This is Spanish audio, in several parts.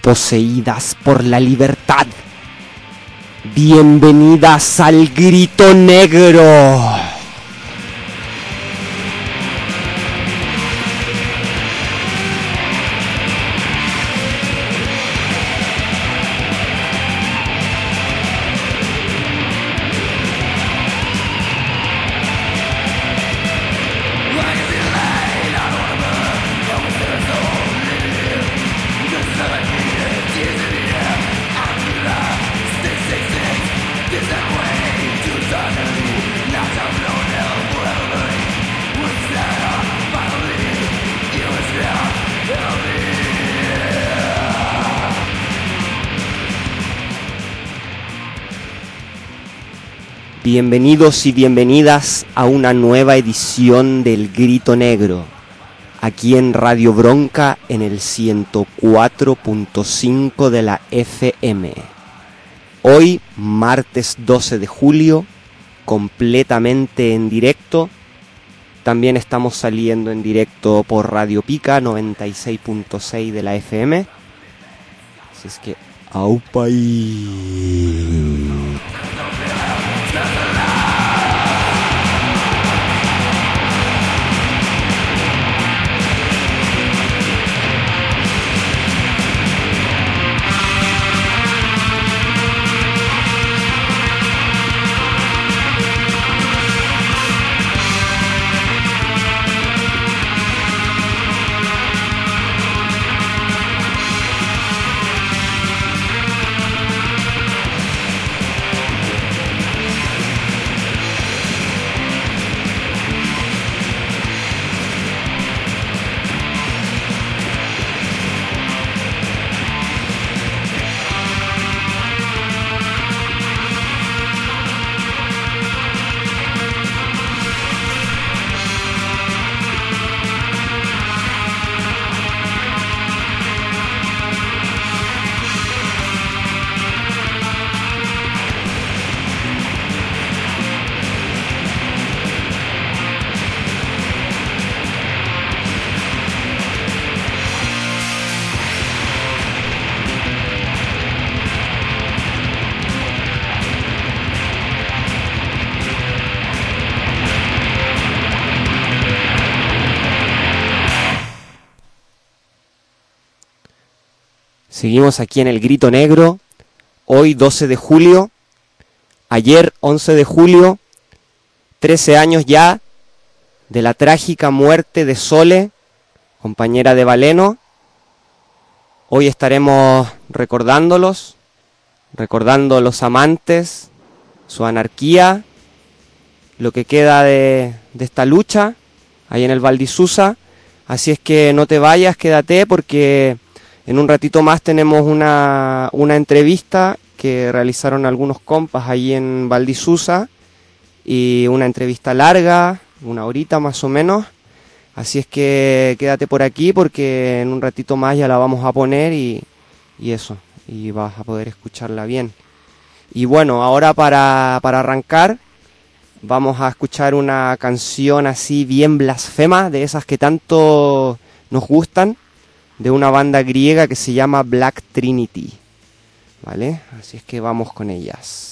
poseídas por la libertad. Bienvenidas al Grito Negro. Bienvenidos y bienvenidas a una nueva edición del Grito Negro, aquí en Radio Bronca en el 104.5 de la FM. Hoy, martes 12 de julio, completamente en directo. También estamos saliendo en directo por Radio Pica 96.6 de la FM. Así es que, ¡aupa! Seguimos aquí en el Grito Negro, hoy 12 de julio, ayer 11 de julio, 13 años ya de la trágica muerte de Sole, compañera de Valeno. Hoy estaremos recordándolos, recordando a los amantes, su anarquía, lo que queda de esta lucha ahí en el Val d'Isusa. Así es que no te vayas, quédate porque en un ratito más tenemos una entrevista que realizaron algunos compas ahí en Val d'Isusa, y una entrevista larga, una horita más o menos. Así es que quédate por aquí porque en un ratito más ya la vamos a poner y eso, y vas a poder escucharla bien. Y bueno, ahora para arrancar vamos a escuchar una canción así bien blasfema, de esas que tanto nos gustan, de una banda griega que se llama Black Trinity, ¿vale? Así es que vamos con ellas.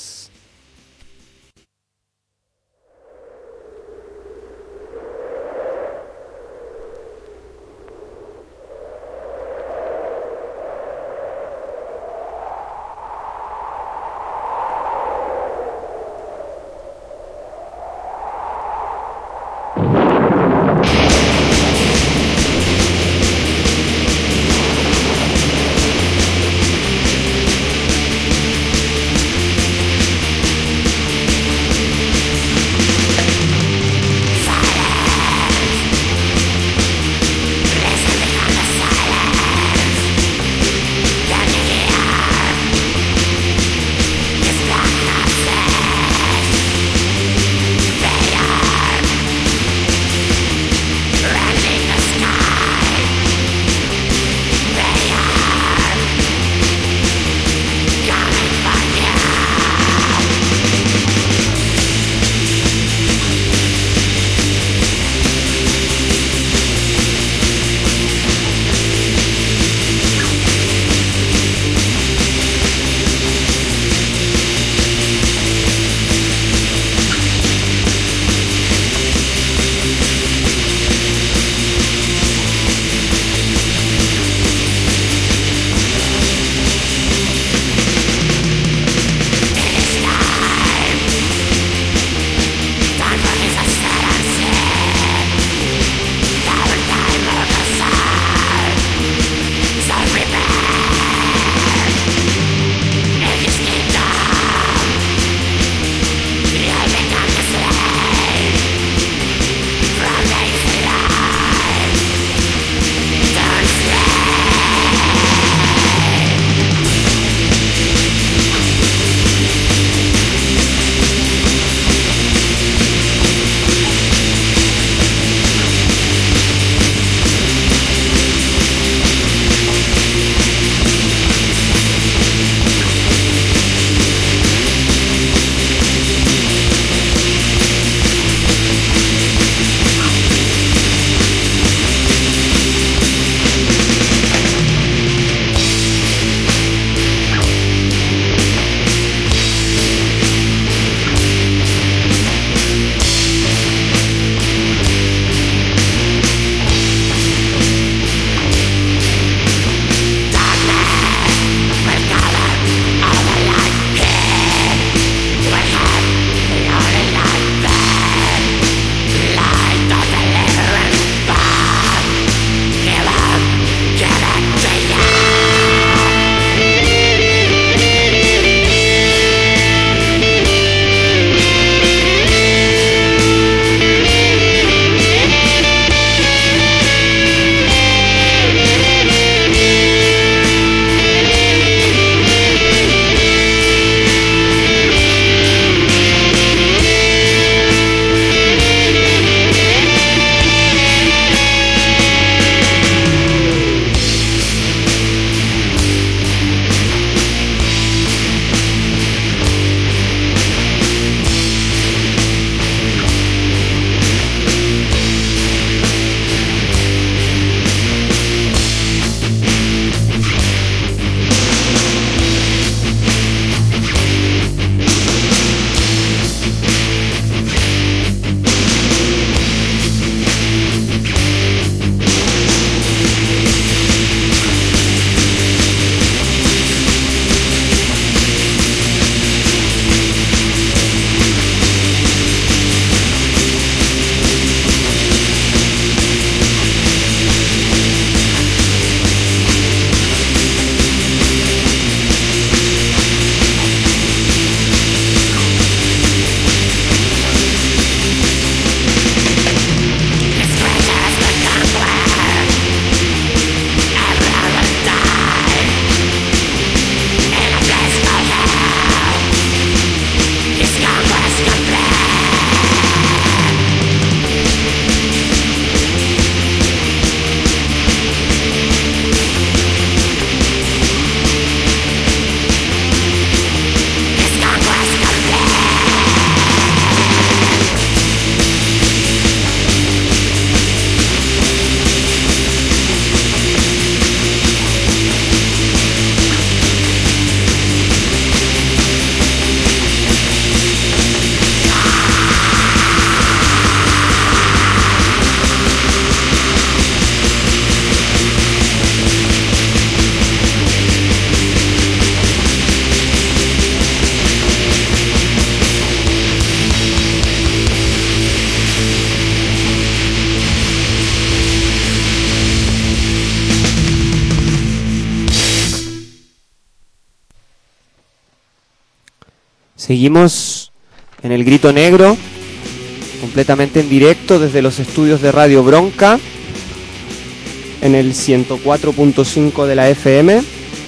Seguimos en el Grito Negro, completamente en directo desde los estudios de Radio Bronca, en el 104.5 de la FM.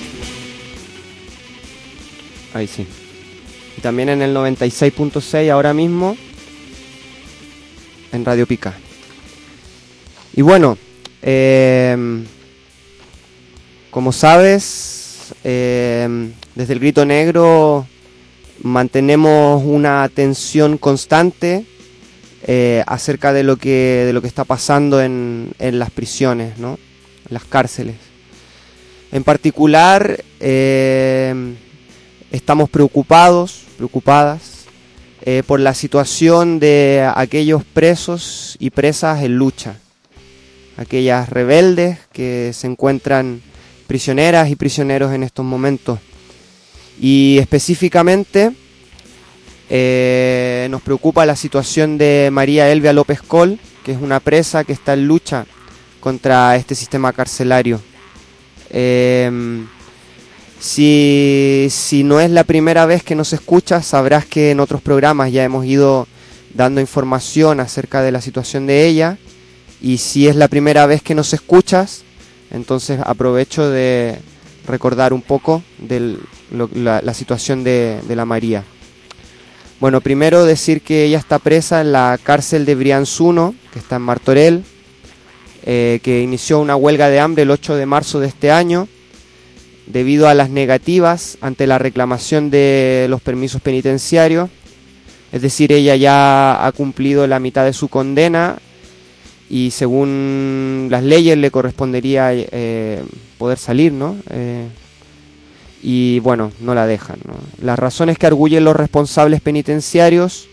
Ahí sí. Y también en el 96.6 ahora mismo, en Radio Pica. Y bueno, como sabes, desde el Grito Negro mantenemos una atención constante acerca de lo que está pasando en las prisiones, ¿no? En las cárceles. En particular, estamos preocupadas por la situación de aquellos presos y presas en lucha, aquellas rebeldes que se encuentran prisioneras y prisioneros en estos momentos. Y específicamente nos preocupa la situación de María Elvia López Col, que es una presa que está en lucha contra este sistema carcelario. Si no es la primera vez que nos escuchas, sabrás que en otros programas ya hemos ido dando información acerca de la situación de ella. Y si es la primera vez que nos escuchas, entonces aprovecho de recordar un poco de la situación de la María. Bueno, primero decir que ella está presa en la cárcel de Brians 1, que está en Martorell, que inició una huelga de hambre el 8 de marzo de este año, debido a las negativas ante la reclamación de los permisos penitenciarios. Es decir, ella ya ha cumplido la mitad de su condena y según las leyes le correspondería poder salir, ¿no? Y bueno, no la dejan, ¿no? Las razones que arguyen los responsables penitenciarios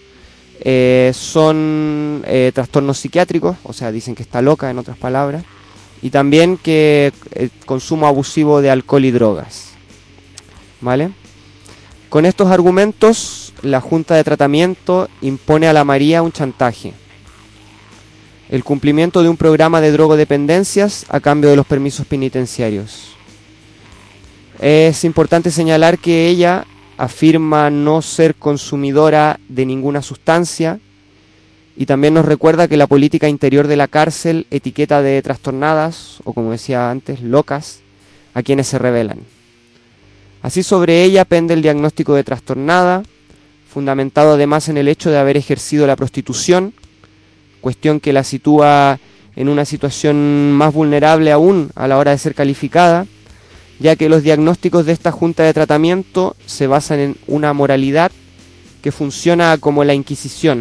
son trastornos psiquiátricos, o sea, dicen que está loca, en otras palabras, y también que consumo abusivo de alcohol y drogas, ¿vale? Con estos argumentos, la Junta de Tratamiento impone a la María un chantaje: el cumplimiento de un programa de drogodependencias a cambio de los permisos penitenciarios. Es importante señalar que ella afirma no ser consumidora de ninguna sustancia y también nos recuerda que la política interior de la cárcel etiqueta de trastornadas, o como decía antes, locas, a quienes se rebelan. Así, sobre ella pende el diagnóstico de trastornada, fundamentado además en el hecho de haber ejercido la prostitución, cuestión que la sitúa en una situación más vulnerable aún a la hora de ser calificada, ya que los diagnósticos de esta Junta de Tratamiento se basan en una moralidad que funciona como la Inquisición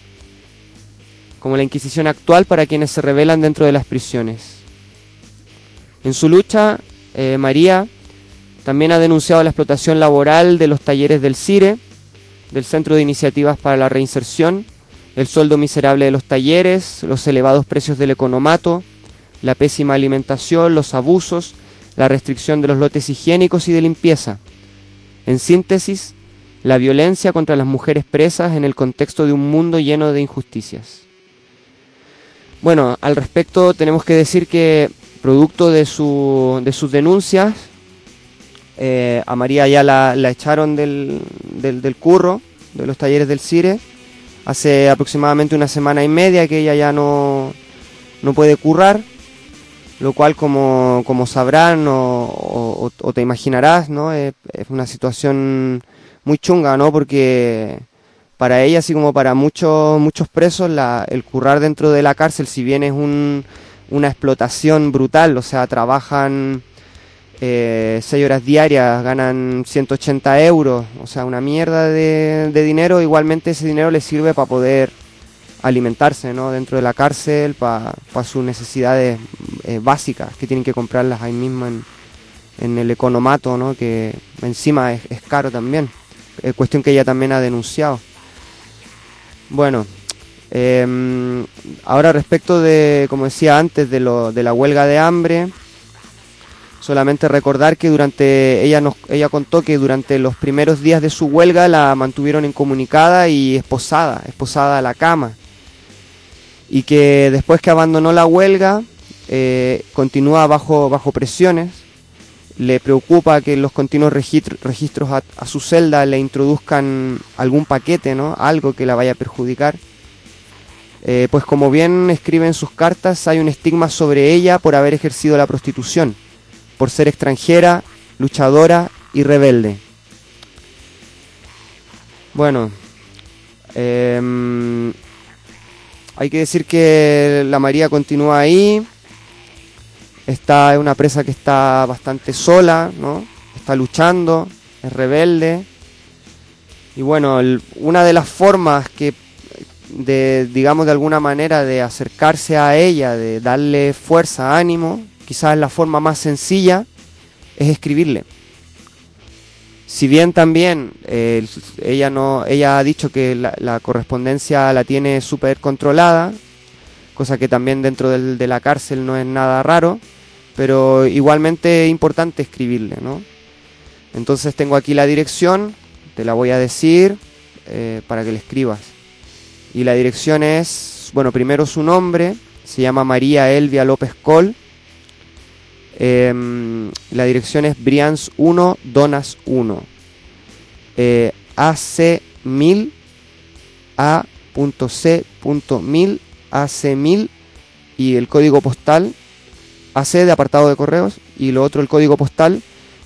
actual para quienes se rebelan dentro de las prisiones. En su lucha, María también ha denunciado la explotación laboral de los talleres del CIRE, del Centro de Iniciativas para la Reinserción, el sueldo miserable de los talleres, los elevados precios del economato, la pésima alimentación, los abusos, la restricción de los lotes higiénicos y de limpieza. En síntesis, la violencia contra las mujeres presas en el contexto de un mundo lleno de injusticias. Bueno, al respecto tenemos que decir que, producto de sus denuncias, a María ya la echaron del curro, de los talleres del CIRE, hace aproximadamente una semana y media que ella ya no puede currar, lo cual, como sabrán o te imaginarás, ¿no? Es una situación muy chunga, ¿no? Porque para ella, así como para muchos presos, el currar dentro de la cárcel, si bien es una explotación brutal, o sea, trabajan 6 horas diarias, ganan 180 euros, o sea, una mierda de dinero. Igualmente ese dinero les sirve para poder alimentarse, ¿no? Dentro de la cárcel, para sus necesidades básicas, que tienen que comprarlas ahí mismo en el economato, ¿no? Que encima es caro también, cuestión que ella también ha denunciado. Bueno, ahora respecto de, como decía antes, de la huelga de hambre, solamente recordar que ella contó que durante los primeros días de su huelga la mantuvieron incomunicada y esposada a la cama, y que después que abandonó la huelga continúa bajo presiones, le preocupa que los continuos registros a su celda le introduzcan algún paquete, ¿no? Algo que la vaya a perjudicar. Pues como bien escribe en sus cartas, hay un estigma sobre ella por haber ejercido la prostitución, por ser extranjera, luchadora y rebelde. Bueno, hay que decir que la María continúa ahí. Esta es una presa que está bastante sola, ¿no? Está luchando, es rebelde. Y bueno, una de las formas digamos de alguna manera, de acercarse a ella, de darle fuerza, ánimo, quizás la forma más sencilla, es escribirle. Si bien también ella ha dicho que la correspondencia la tiene súper controlada, cosa que también dentro de la cárcel no es nada raro, pero igualmente es importante escribirle, ¿no? Entonces tengo aquí la dirección, te la voy a decir para que le escribas. Y la dirección es, bueno, primero su nombre, se llama María Elvia López Col. La dirección es Brians 1, Donas 1. AC1000, A.C.1000, AC1000 y el código postal, AC de apartado de correos, y lo otro el código postal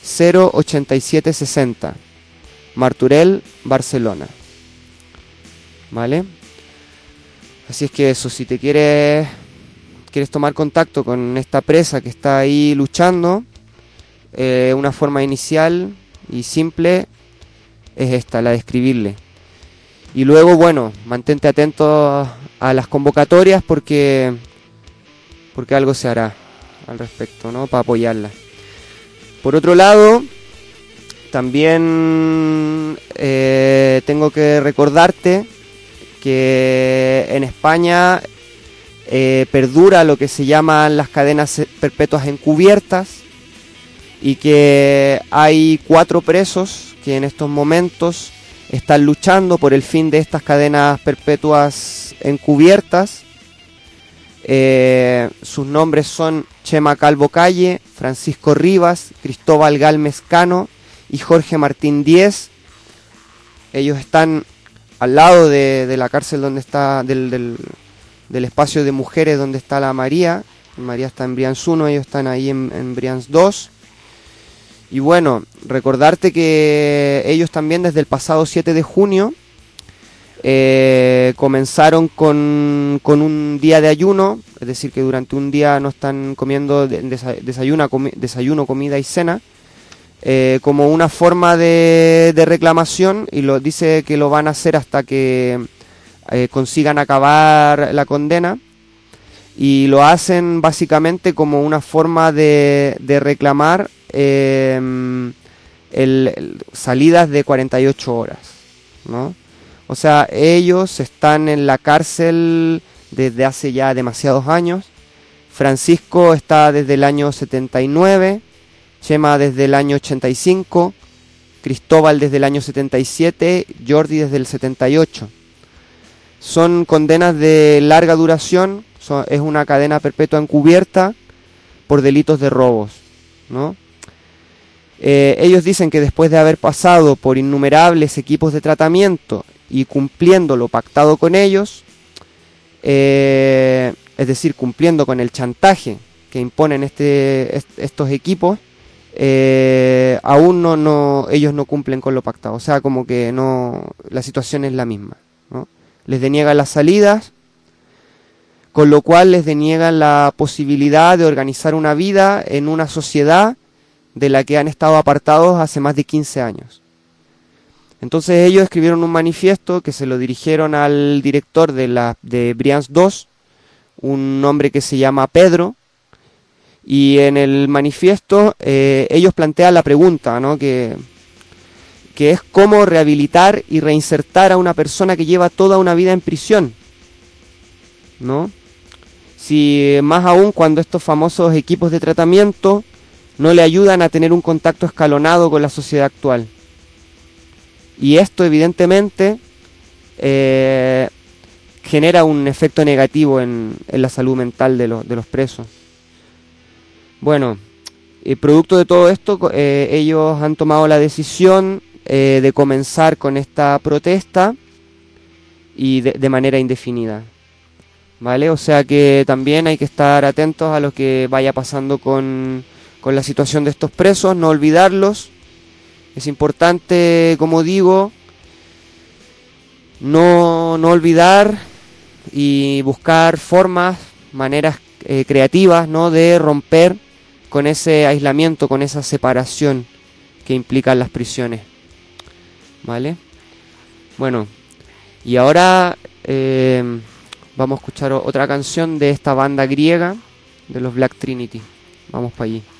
08760, Martorell, Barcelona. ¿Vale? Así es que eso, si te quieres tomar contacto con esta presa que está ahí luchando, una forma inicial y simple es esta, la de escribirle. Y luego, bueno, mantente atento a las convocatorias porque algo se hará al respecto, ¿no? Para apoyarla. Por otro lado, también tengo que recordarte que en España perdura lo que se llaman las cadenas perpetuas encubiertas, y que hay 4 presos que en estos momentos están luchando por el fin de estas cadenas perpetuas encubiertas. Sus nombres son Chema Calvo Calle, Francisco Rivas, Cristóbal Galmes Cano y Jorge Martín Díez. Ellos están al lado de la cárcel donde está, del espacio de mujeres donde está la María. María está en Brians 1, ellos están ahí en Brians 2. Y bueno, recordarte que ellos también desde el pasado 7 de junio comenzaron con un día de ayuno, es decir, que durante un día no están comiendo desayuno, comida y cena, como una forma de reclamación, y lo dice que lo van a hacer hasta que consigan acabar la condena, y lo hacen básicamente como una forma de reclamar salidas de 48 horas, ¿no? O sea, ellos están en la cárcel desde hace ya demasiados años. Francisco está desde el año 79, Chema desde el año 85, Cristóbal desde el año 77, Jordi desde el 78. Son condenas de larga duración, es una cadena perpetua encubierta por delitos de robos, ¿no? Ellos dicen que después de haber pasado por innumerables equipos de tratamiento y cumpliendo lo pactado con ellos, es decir, cumpliendo con el chantaje que imponen estos equipos, aún ellos no cumplen con lo pactado. O sea, como que no, la situación es la misma, ¿no? Les deniegan las salidas, con lo cual les deniegan la posibilidad de organizar una vida en una sociedad de la que han estado apartados hace más de 15 años. Entonces ellos escribieron un manifiesto que se lo dirigieron al director de Brians 2, un hombre que se llama Pedro, y en el manifiesto ellos plantean la pregunta, ¿no? que es cómo rehabilitar y reinsertar a una persona que lleva toda una vida en prisión, ¿no? Si más aún cuando estos famosos equipos de tratamiento no le ayudan a tener un contacto escalonado con la sociedad actual. Y esto evidentemente genera un efecto negativo en la salud mental de los presos. Bueno, Producto de todo esto, ellos han tomado la decisión de comenzar con esta protesta y de manera indefinida, ¿vale? O sea que también hay que estar atentos a lo que vaya pasando con la situación de estos presos, no olvidarlos. Es importante, como digo, no olvidar y buscar formas, maneras creativas, ¿no?, de romper con ese aislamiento, con esa separación que implican las prisiones, ¿vale? Bueno, y ahora vamos a escuchar otra canción de esta banda griega, de los Black Trinity. Vamos para allí.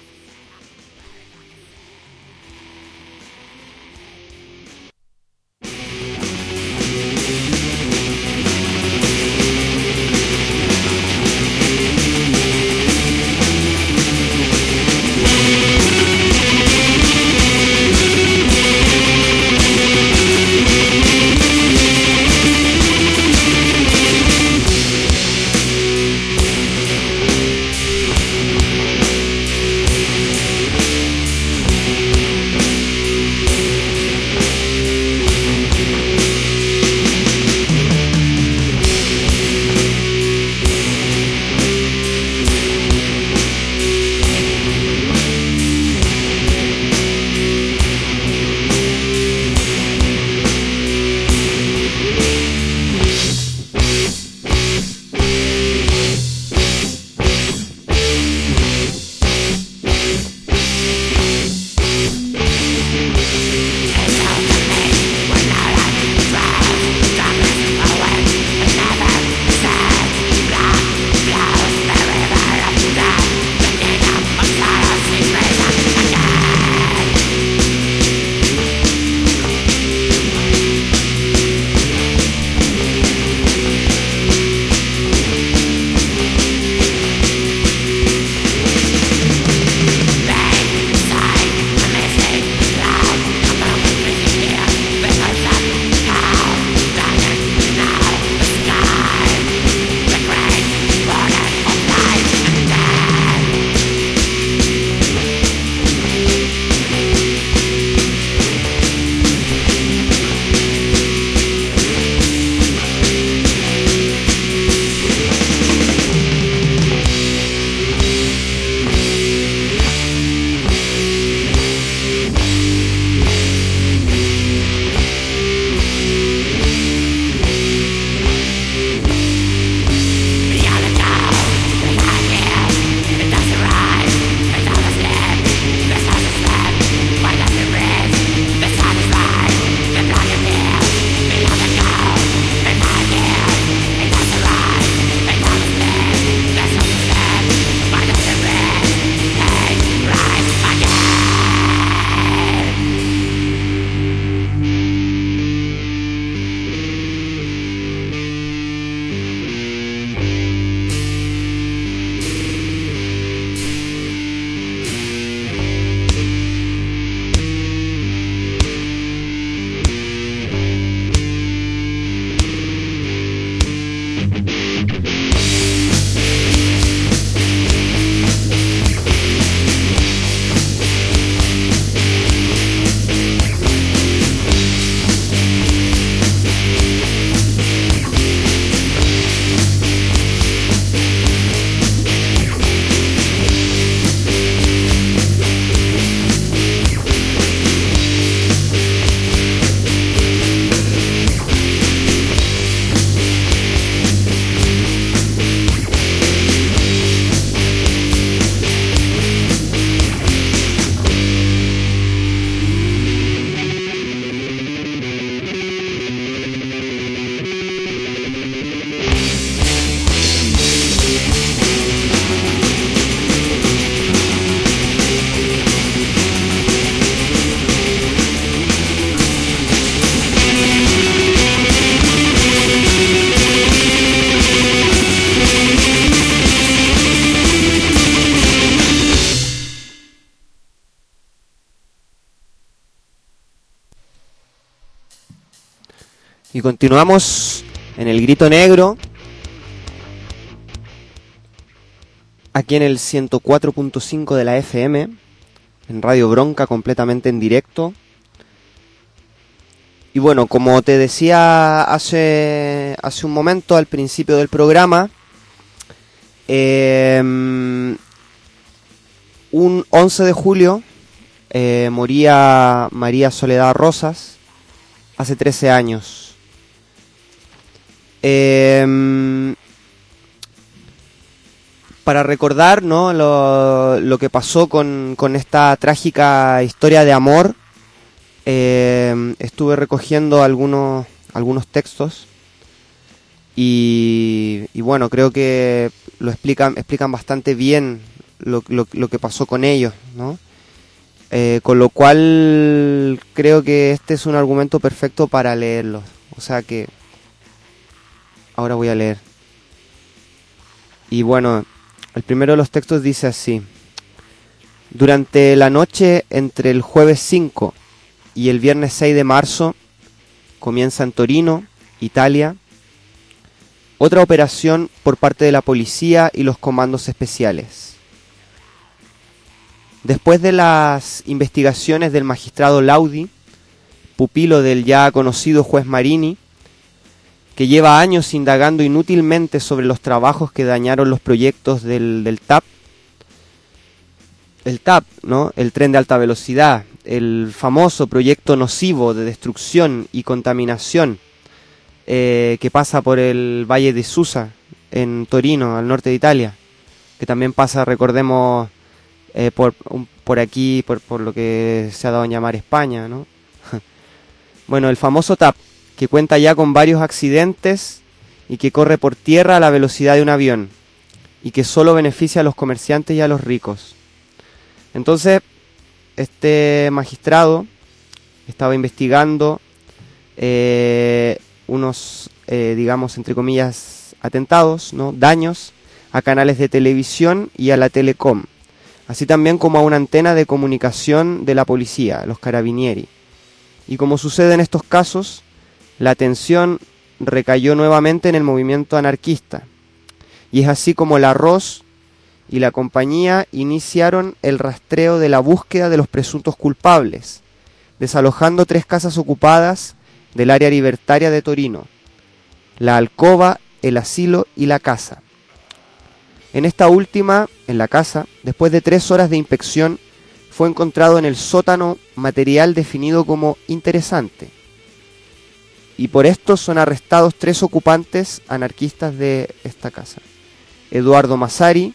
Y continuamos en el Grito Negro, aquí en el 104.5 de la FM. en Radio Bronca, completamente en directo. Y bueno, como te decía hace un momento al principio del programa, un 11 de julio moría María Soledad Rosas, hace 13 años. Para recordar, ¿no?, lo que pasó con esta trágica historia de amor, estuve recogiendo algunos textos y bueno, creo que lo explican bastante bien lo que pasó con ellos, ¿no? Con lo cual creo que este es un argumento perfecto para leerlo. O sea que ahora voy a leer. Y bueno, el primero de los textos dice así: durante la noche entre el jueves 5 y el viernes 6 de marzo comienza en Torino, Italia, otra operación por parte de la policía y los comandos especiales. Después de las investigaciones del magistrado Laudi, pupilo del ya conocido juez Marini, que lleva años indagando inútilmente sobre los trabajos que dañaron los proyectos del TAP, el TAP, ¿no?, el tren de alta velocidad, el famoso proyecto nocivo de destrucción y contaminación que pasa por el Valle de Susa, en Torino, al norte de Italia, que también pasa, recordemos, por aquí, por lo que se ha dado en llamar España, ¿no? Bueno, el famoso TAP, que cuenta ya con varios accidentes y que corre por tierra a la velocidad de un avión, y que solo beneficia a los comerciantes y a los ricos. Entonces, este magistrado estaba investigando unos, digamos, entre comillas, atentados, ¿no?, daños a canales de televisión y a la Telecom, así también como a una antena de comunicación de la policía, los Carabinieri. Y como sucede en estos casos, la atención recayó nuevamente en el movimiento anarquista. Y es así como la ROS y la compañía iniciaron el rastreo de la búsqueda de los presuntos culpables, desalojando 3 casas ocupadas del área libertaria de Torino: la alcoba, el asilo y la casa. En esta última, en la casa, después de 3 horas de inspección, fue encontrado en el sótano material definido como interesante. Y por esto son arrestados 3 ocupantes anarquistas de esta casa: Eduardo Massari,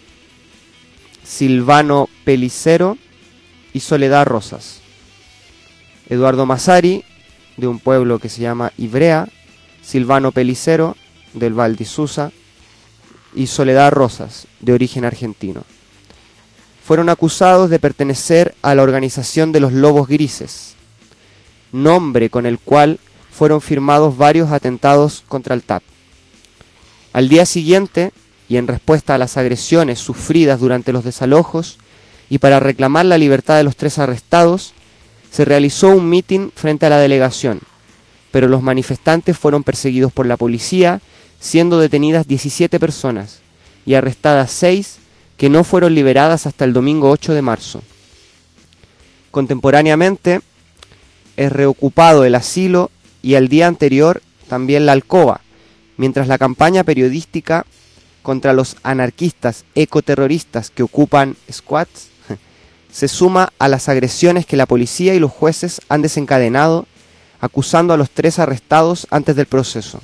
Silvano Pellicero y Soledad Rosas. Eduardo Massari, de un pueblo que se llama Ivrea; Silvano Pellicero, del Val di Susa; y Soledad Rosas, de origen argentino. Fueron acusados de pertenecer a la organización de los Lobos Grises, nombre con el cual fueron firmados varios atentados contra el TAP. Al día siguiente, y en respuesta a las agresiones sufridas durante los desalojos, y para reclamar la libertad de los 3 arrestados, se realizó un mitin frente a la delegación, pero los manifestantes fueron perseguidos por la policía, siendo detenidas 17 personas y arrestadas 6 que no fueron liberadas hasta el domingo 8 de marzo. Contemporáneamente es reocupado el asilo y al día anterior también la alcoba, mientras la campaña periodística contra los anarquistas ecoterroristas que ocupan squats se suma a las agresiones que la policía y los jueces han desencadenado, acusando a los 3 arrestados antes del proceso.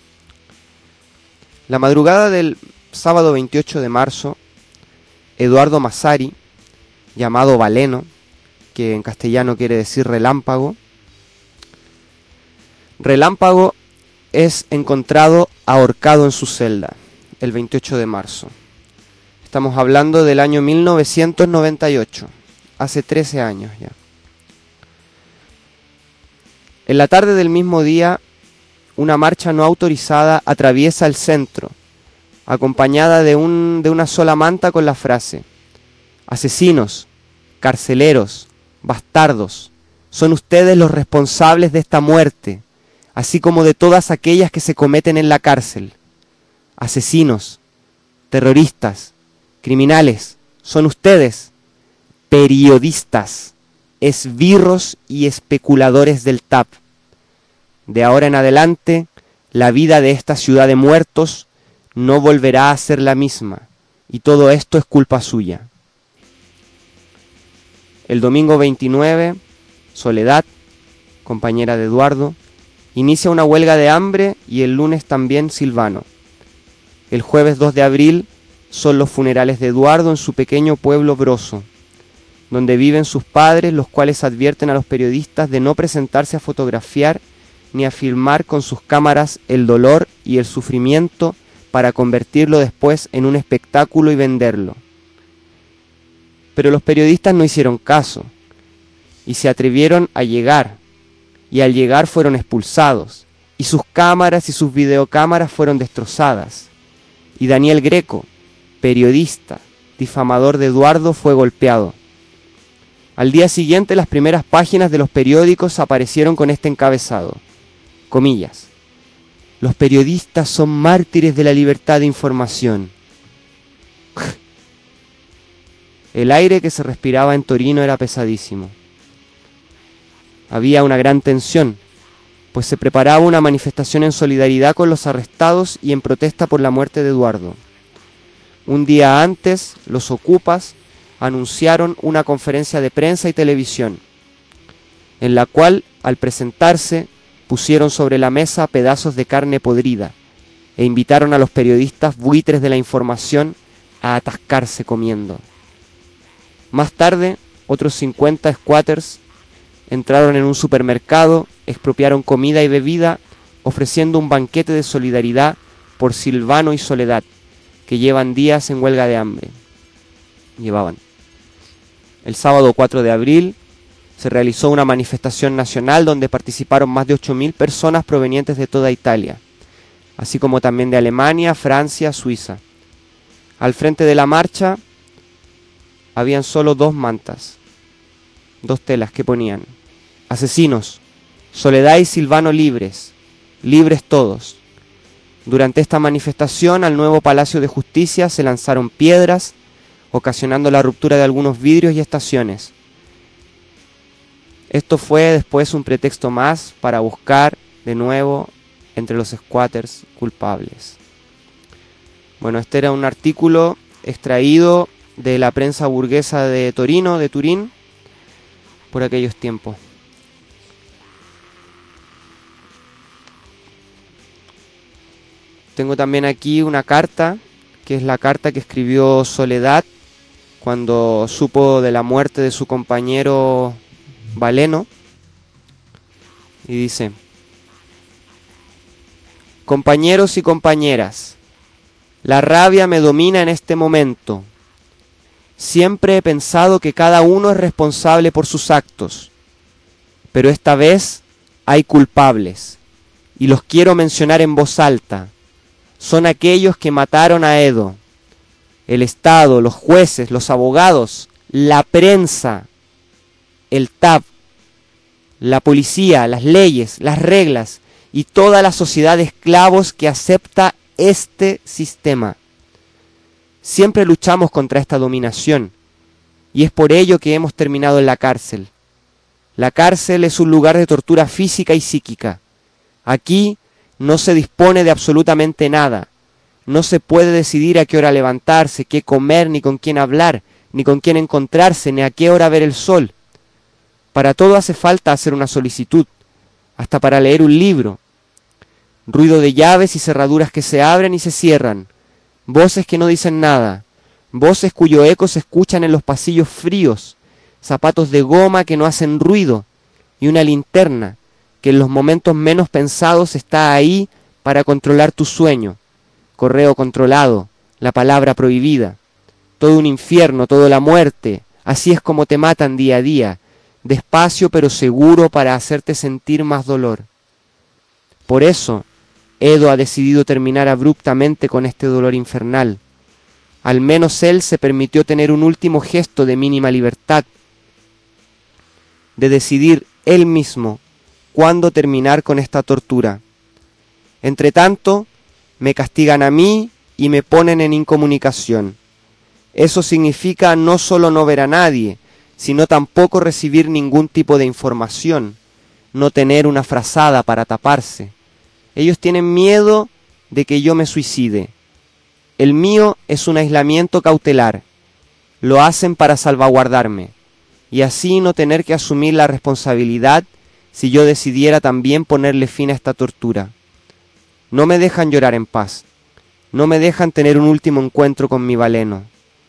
La madrugada del sábado 28 de marzo, Eduardo Massari, llamado Baleno, que en castellano quiere decir relámpago, es encontrado ahorcado en su celda el 28 de marzo. Estamos hablando del año 1998, hace 13 años ya. En la tarde del mismo día, una marcha no autorizada atraviesa el centro, acompañada de una sola manta con la frase: asesinos, carceleros, bastardos, son ustedes los responsables de esta muerte, así como de todas aquellas que se cometen en la cárcel. Asesinos, terroristas, criminales, son ustedes. periodistas, esbirros y especuladores del TAP. De ahora en adelante, la vida de esta ciudad de muertos no volverá a ser la misma, y todo esto es culpa suya. El domingo 29, Soledad, compañera de Eduardo, inicia una huelga de hambre, y el lunes también Silvano. El jueves 2 de abril son los funerales de Eduardo en su pequeño pueblo Broso, donde viven sus padres, los cuales advierten a los periodistas de no presentarse a fotografiar ni a filmar con sus cámaras el dolor y el sufrimiento para convertirlo después en un espectáculo y venderlo. Pero los periodistas no hicieron caso y se atrevieron a llegar, y al llegar fueron expulsados, y sus cámaras y sus videocámaras fueron destrozadas, y Daniel Greco, periodista, difamador de Eduardo, fue golpeado. Al día siguiente las primeras páginas de los periódicos aparecieron con este encabezado, comillas: los periodistas son mártires de la libertad de información. El aire que se respiraba en Torino era pesadísimo. Había una gran tensión, pues se preparaba una manifestación en solidaridad con los arrestados y en protesta por la muerte de Eduardo. Un día antes, los ocupas anunciaron una conferencia de prensa y televisión, en la cual, al presentarse, pusieron sobre la mesa pedazos de carne podrida e invitaron a los periodistas buitres de la información a atascarse comiendo. Más tarde, otros 50 squatters entraron en un supermercado, expropiaron comida y bebida, ofreciendo un banquete de solidaridad por Silvano y Soledad, que llevan días en huelga de hambre. El sábado 4 de abril se realizó una manifestación nacional donde participaron más de 8.000 personas provenientes de toda Italia, así como también de Alemania, Francia, Suiza. Al frente de la marcha habían solo dos mantas, dos telas que ponían: asesinos, Soledad y Silvano libres, libres todos. Durante esta manifestación al nuevo Palacio de Justicia se lanzaron piedras, ocasionando la ruptura de algunos vidrios y estaciones. Esto fue después un pretexto más para buscar de nuevo entre los squatters culpables. Bueno, este era un artículo extraído de la prensa burguesa de Torino, de Turín, por aquellos tiempos. Tengo también aquí una carta, que es la carta que escribió Soledad cuando supo de la muerte de su compañero Valeno, y dice: compañeros y compañeras, la rabia me domina en este momento. Siempre he pensado que cada uno es responsable por sus actos, pero esta vez hay culpables, y los quiero mencionar en voz alta. Son aquellos que mataron a Edo. El Estado, los jueces, los abogados, la prensa, el TAP, la policía, las leyes, las reglas y toda la sociedad de esclavos que acepta este sistema. Siempre luchamos contra esta dominación y es por ello que hemos terminado en la cárcel. La cárcel es un lugar de tortura física y psíquica. Aquí no se dispone de absolutamente nada. No se puede decidir a qué hora levantarse, qué comer, ni con quién hablar, ni con quién encontrarse, ni a qué hora ver el sol. Para todo hace falta hacer una solicitud, hasta para leer un libro. Ruido de llaves y cerraduras que se abren y se cierran, voces que no dicen nada, voces cuyo eco se escuchan en los pasillos fríos, zapatos de goma que no hacen ruido, y una linterna que en los momentos menos pensados está ahí para controlar tu sueño. Correo controlado, la palabra prohibida, todo un infierno, todo la muerte. Así es como te matan día a día, despacio pero seguro, para hacerte sentir más dolor. Por eso, Edo ha decidido terminar abruptamente con este dolor infernal. Al menos él se permitió tener un último gesto de mínima libertad, de decidir él mismo cuándo terminar con esta tortura. Entretanto, me castigan a mí y me ponen en incomunicación. Eso significa no solo no ver a nadie, sino tampoco recibir ningún tipo de información, no tener una frazada para taparse. Ellos tienen miedo de que yo me suicide. El mío es un aislamiento cautelar. Lo hacen para salvaguardarme, y así no tener que asumir la responsabilidad si yo decidiera también ponerle fin a esta tortura. No me dejan llorar en paz. No me dejan tener un último encuentro con mi Valeno.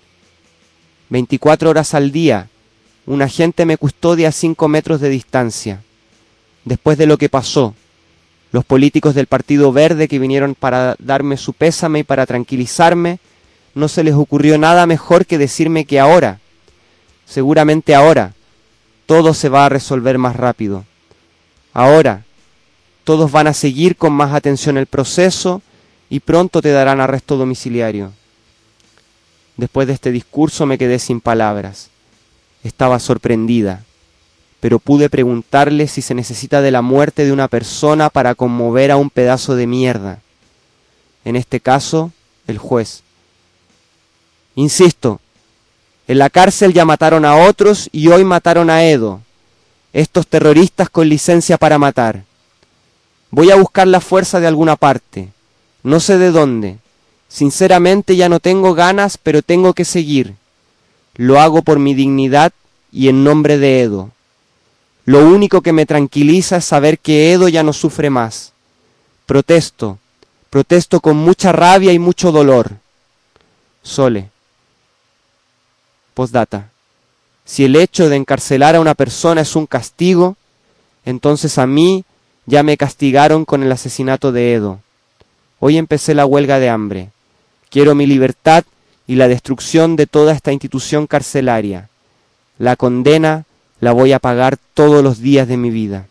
24 horas al día, un agente me custodia a 5 metros de distancia. Después de lo que pasó, los políticos del Partido Verde que vinieron para darme su pésame y para tranquilizarme, no se les ocurrió nada mejor que decirme que ahora, seguramente ahora, todo se va a resolver más rápido. Ahora, todos van a seguir con más atención el proceso y pronto te darán arresto domiciliario. Después de este discurso me quedé sin palabras. Estaba sorprendida, pero pude preguntarle si se necesita de la muerte de una persona para conmover a un pedazo de mierda. En este caso, el juez. Insisto, en la cárcel ya mataron a otros y hoy mataron a Edo, estos terroristas con licencia para matar. Voy a buscar la fuerza de alguna parte, no sé de dónde. Sinceramente ya no tengo ganas, pero tengo que seguir. Lo hago por mi dignidad y en nombre de Edo. Lo único que me tranquiliza es saber que Edo ya no sufre más. Protesto con mucha rabia y mucho dolor. Sole. Postdata. Si el hecho de encarcelar a una persona es un castigo, entonces a mí ya me castigaron con el asesinato de Edo. Hoy empecé la huelga de hambre. Quiero mi libertad y la destrucción de toda esta institución carcelaria. La condena la voy a pagar todos los días de mi vida.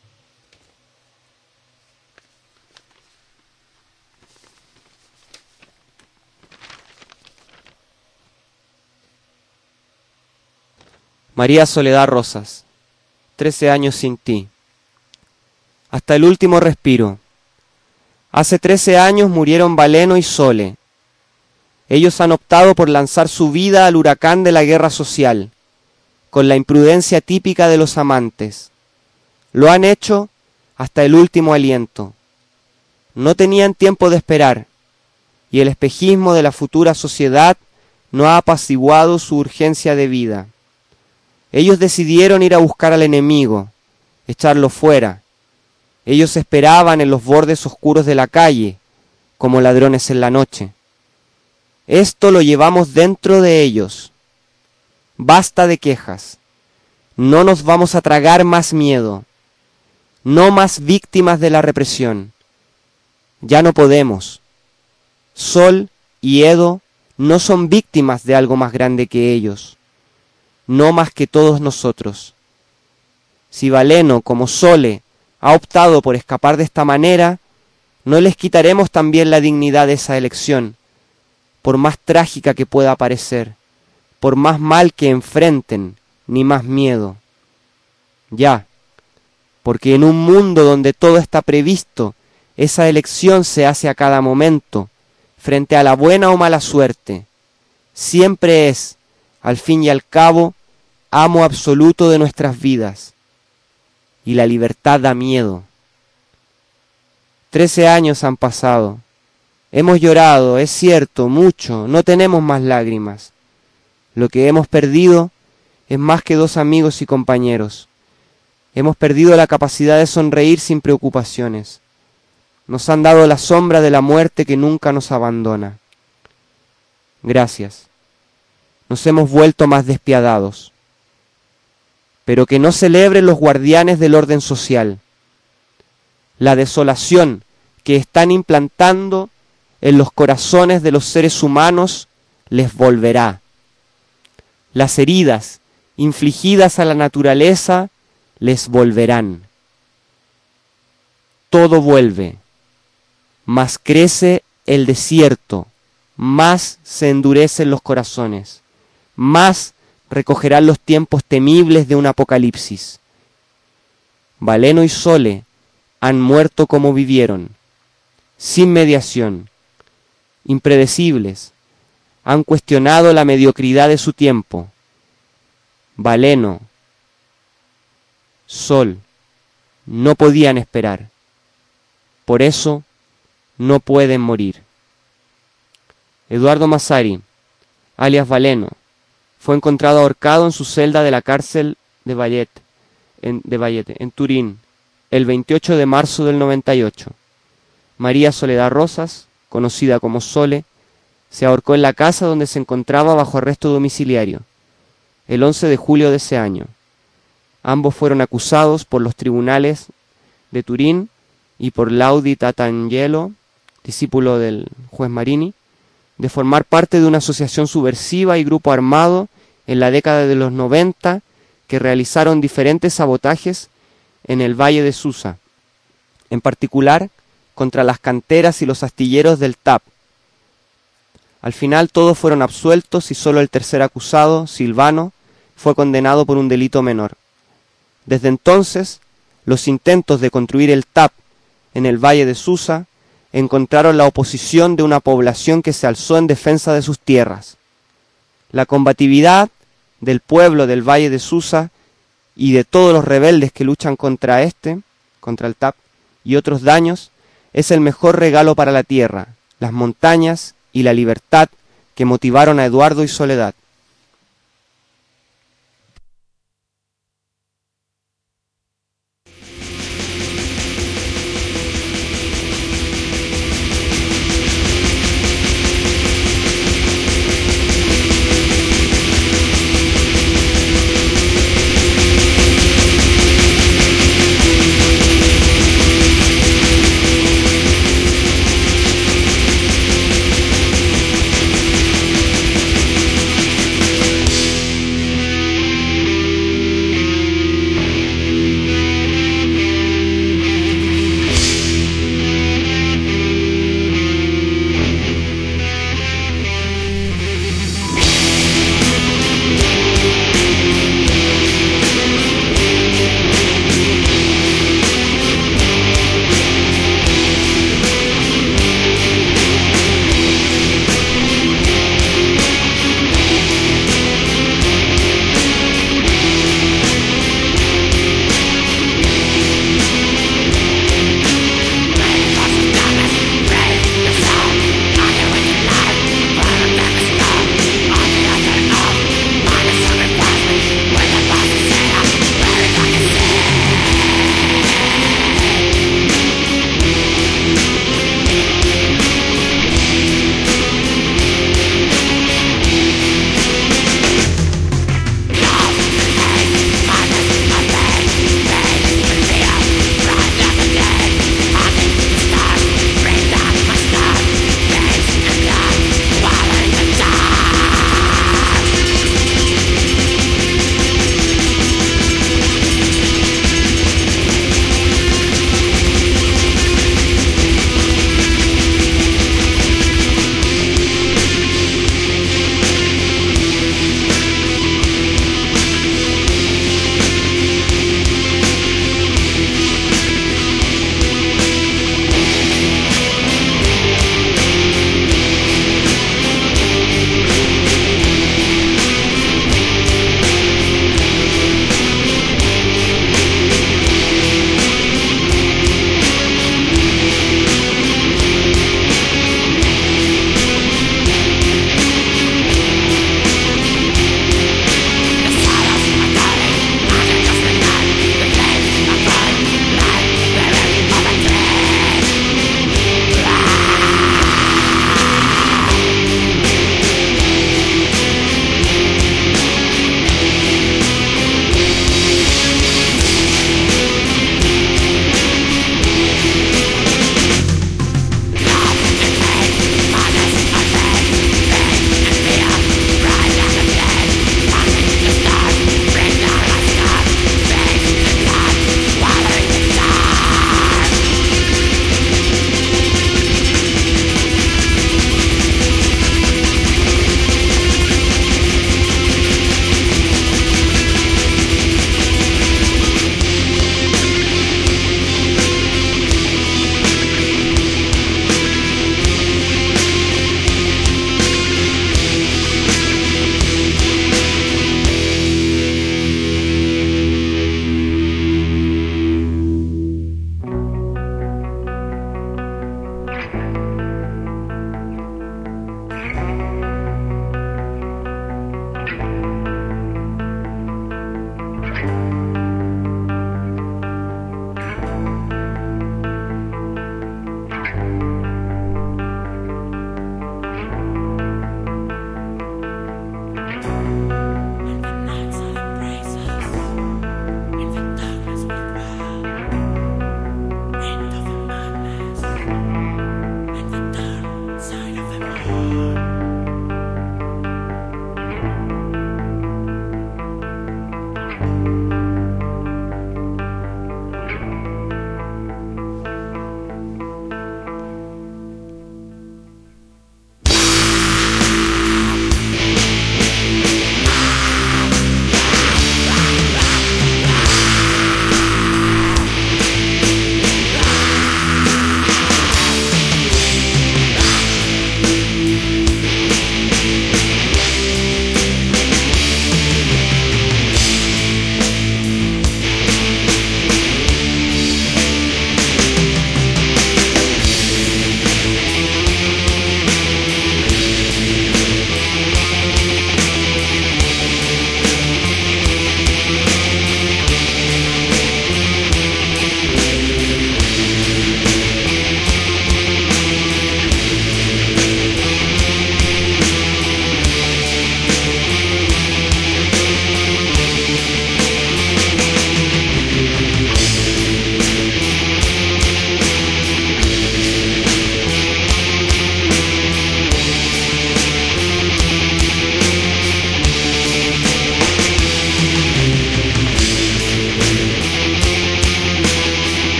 María Soledad Rosas, 13 años sin ti. Hasta el último respiro. Hace 13 años murieron Valeno y Sole. Ellos han optado por lanzar su vida al huracán de la guerra social, con la imprudencia típica de los amantes. Lo han hecho hasta el último aliento. No tenían tiempo de esperar, y el espejismo de la futura sociedad no ha apaciguado su urgencia de vida. Ellos decidieron ir a buscar al enemigo, echarlo fuera. Ellos esperaban en los bordes oscuros de la calle, como ladrones en la noche. Esto lo llevamos dentro de ellos. Basta de quejas. No nos vamos a tragar más miedo. No más víctimas de la represión. Ya no podemos. Sol y Edo no son víctimas de algo más grande que ellos. No más que todos nosotros. Si Valeno, como Sole, ha optado por escapar de esta manera, no les quitaremos también la dignidad de esa elección, por más trágica que pueda parecer, por más mal que enfrenten, ni más miedo. Ya, porque en un mundo donde todo está previsto, esa elección se hace a cada momento, frente a la buena o mala suerte. Siempre es, al fin y al cabo, amo absoluto de nuestras vidas. Y la libertad da miedo. 13 años han pasado. Hemos llorado, es cierto, mucho, no tenemos más lágrimas. Lo que hemos perdido es más que 2 amigos y compañeros. Hemos perdido la capacidad de sonreír sin preocupaciones. Nos han dado la sombra de la muerte que nunca nos abandona. Gracias. Nos hemos vuelto más despiadados. Pero que no celebren los guardianes del orden social. La desolación que están implantando en los corazones de los seres humanos les volverá. Las heridas infligidas a la naturaleza les volverán. Todo vuelve, más crece el desierto, más se endurecen los corazones, más recogerán los tiempos temibles de un apocalipsis. Valeno y Sole han muerto como vivieron, sin mediación, impredecibles, han cuestionado la mediocridad de su tiempo. Valeno, Sol, no podían esperar. Por eso no pueden morir. Eduardo Massari, alias Valeno, fue encontrado ahorcado en su celda de la cárcel de Vallette, en Turín, el 28 de marzo del 98. María Soledad Rosas, conocida como Sole, se ahorcó en la casa donde se encontraba bajo arresto domiciliario, el 11 de julio de ese año. Ambos fueron acusados por los tribunales de Turín y por Laudi Tatangelo, discípulo del juez Marini, de formar parte de una asociación subversiva y grupo armado en la década de los 90 que realizaron diferentes sabotajes en el Valle de Susa, en particular contra las canteras y los astilleros del TAP. Al final todos fueron absueltos y solo el tercer acusado, Silvano, fue condenado por un delito menor. Desde entonces, los intentos de construir el TAP en el Valle de Susa encontraron la oposición de una población que se alzó en defensa de sus tierras. La combatividad del pueblo del Valle de Susa y de todos los rebeldes que luchan contra el TAP y otros daños, es el mejor regalo para la tierra, las montañas y la libertad que motivaron a Eduardo y Soledad.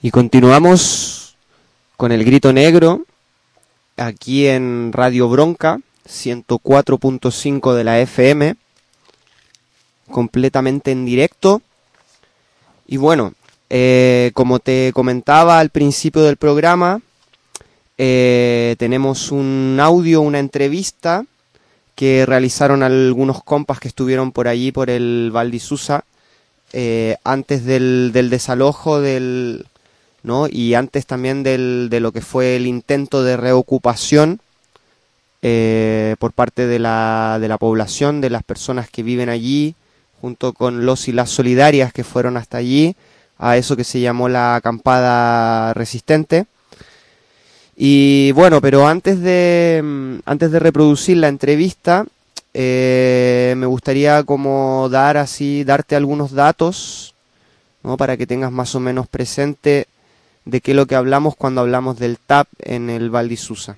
Y continuamos con el Grito Negro, aquí en Radio Bronca, 104.5 de la FM, completamente en directo. Y bueno, como te comentaba al principio del programa, tenemos un audio, una entrevista que realizaron algunos compas que estuvieron por allí, por el Val di Susa, antes del desalojo ¿no? Y antes también de lo que fue el intento de reocupación por parte de la población, de las personas que viven allí, junto con los y las solidarias que fueron hasta allí, a eso que se llamó la acampada resistente. Y bueno, pero antes de reproducir la entrevista, me gustaría como darte algunos datos, ¿no? Para que tengas más o menos presente de qué es lo que hablamos cuando hablamos del TAP en el Val di Susa.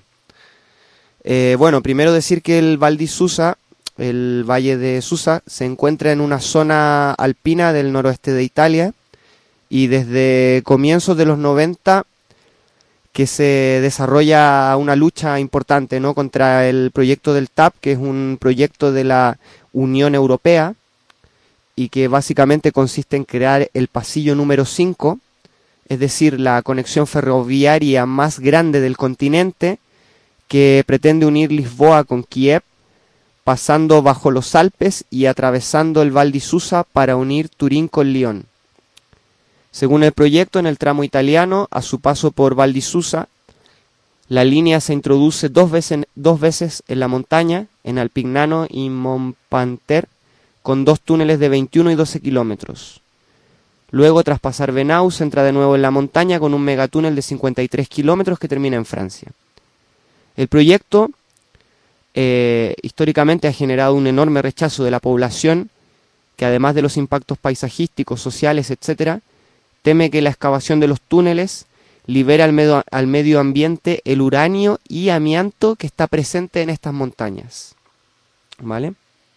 Bueno, primero decir que el Val di Susa, el Valle de Susa, se encuentra en una zona alpina del noroeste de Italia y desde comienzos de los 90 que se desarrolla una lucha importante, ¿no? Contra el proyecto del TAP, que es un proyecto de la Unión Europea y que básicamente consiste en crear el pasillo número 5, es decir, la conexión ferroviaria más grande del continente, que pretende unir Lisboa con Kiev, pasando bajo los Alpes y atravesando el Val di Susa para unir Turín con Lyon. Según el proyecto, en el tramo italiano, a su paso por Val di Susa, la línea se introduce dos veces en la montaña, en Alpignano y Montpanter, con 2 túneles de 21 y 12 kilómetros. Luego, tras pasar Venaus, entra de nuevo en la montaña con un megatúnel de 53 kilómetros que termina en Francia. El proyecto históricamente ha generado un enorme rechazo de la población, que además de los impactos paisajísticos, sociales, etc., teme que la excavación de los túneles libere al medio ambiente el uranio y amianto que está presente en estas montañas. ¿Vale?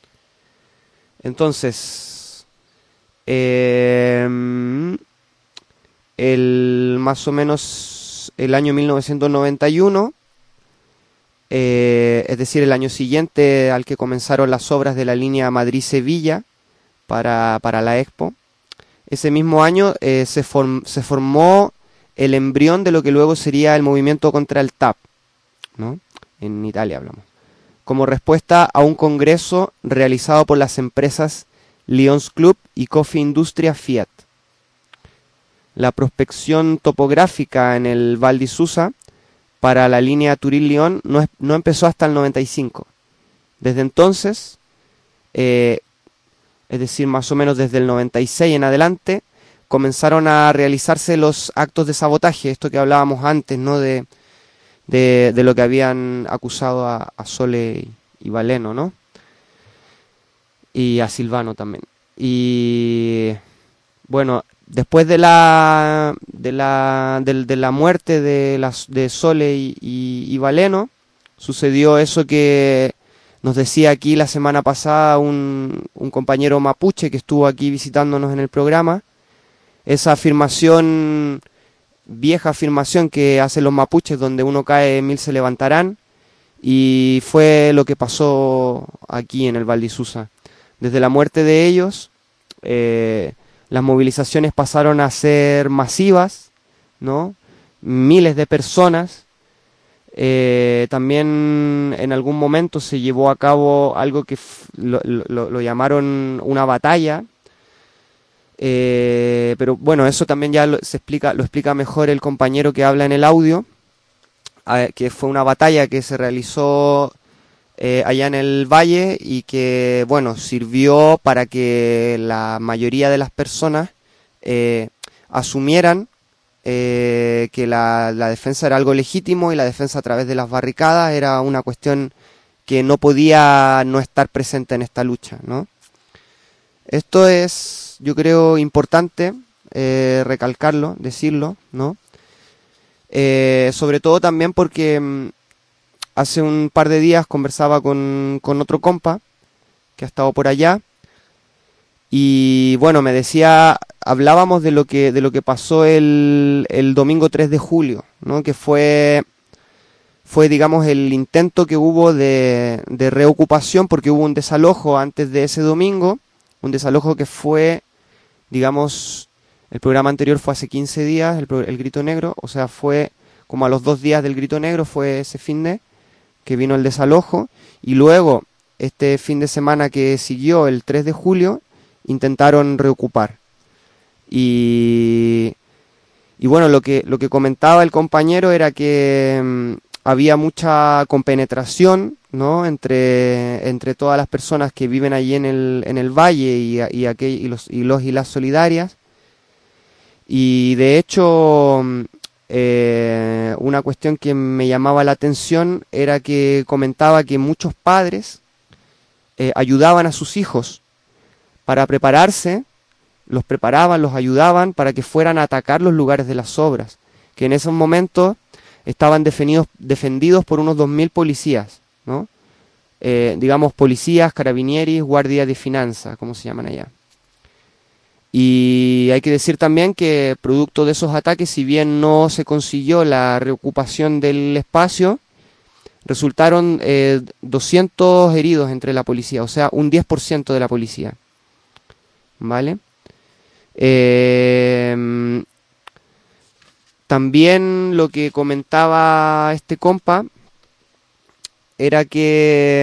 Entonces, más o menos el año 1991, es decir, el año siguiente al que comenzaron las obras de la línea Madrid-Sevilla para la Expo, ese mismo año se formó el embrión de lo que luego sería el movimiento contra el TAP, ¿no? En Italia hablamos. Como respuesta a un congreso realizado por las empresas Lions Club y Coffee Industria Fiat. La prospección topográfica en el Val di Susa para la línea Turín-Lyon no empezó hasta el 95. Desde entonces, es decir, más o menos desde el 96 en adelante, comenzaron a realizarse los actos de sabotaje, esto que hablábamos antes, ¿no? De lo que habían acusado a Sole y Valeno, ¿no? Y a Silvano también. Y bueno, después de la muerte de Sole y Valeno, sucedió eso que nos decía aquí la semana pasada un compañero mapuche que estuvo aquí visitándonos en el programa. Esa afirmación, vieja afirmación que hacen los mapuches, donde uno cae, 1000 se levantarán, y fue lo que pasó aquí en el Val di Susa. Desde la muerte de ellos, las movilizaciones pasaron a ser masivas, ¿no? Miles de personas. También en algún momento se llevó a cabo algo que lo llamaron una batalla, pero bueno, eso también ya lo explica mejor el compañero que habla en el audio, que fue una batalla que se realizó allá en el valle y que, bueno, sirvió para que la mayoría de las personas asumieran que la defensa era algo legítimo y la defensa a través de las barricadas era una cuestión que no podía no estar presente en esta lucha, ¿no? Esto es, yo creo, importante recalcarlo, decirlo, ¿no? Sobre todo también porque hace un par de días conversaba con otro compa que ha estado por allá Y bueno, me decía, hablábamos de lo que pasó el domingo 3 de julio, ¿no? Que fue, digamos, el intento que hubo de reocupación, porque hubo un desalojo antes de ese domingo, un desalojo que fue, digamos, el programa anterior fue hace 15 días, el Grito Negro, o sea, fue como a los 2 días del Grito Negro, fue ese fin de que vino el desalojo, y luego, este fin de semana que siguió, el 3 de julio, intentaron reocupar. Y, y bueno, lo que comentaba el compañero era que había mucha compenetración, ¿no? entre todas las personas que viven allí en el valle y los y las solidarias. Y de hecho, una cuestión que me llamaba la atención era que comentaba que muchos padres ayudaban a sus hijos para prepararse, los preparaban, los ayudaban para que fueran a atacar los lugares de las obras, que en esos momentos estaban defendidos por unos 2000 policías, ¿no? Digamos policías, carabinieris, guardias de finanzas, como se llaman allá. Y hay que decir también que producto de esos ataques, si bien no se consiguió la reocupación del espacio, resultaron 200 heridos entre la policía, o sea, un 10% de la policía. ¿Vale? También lo que comentaba este compa era que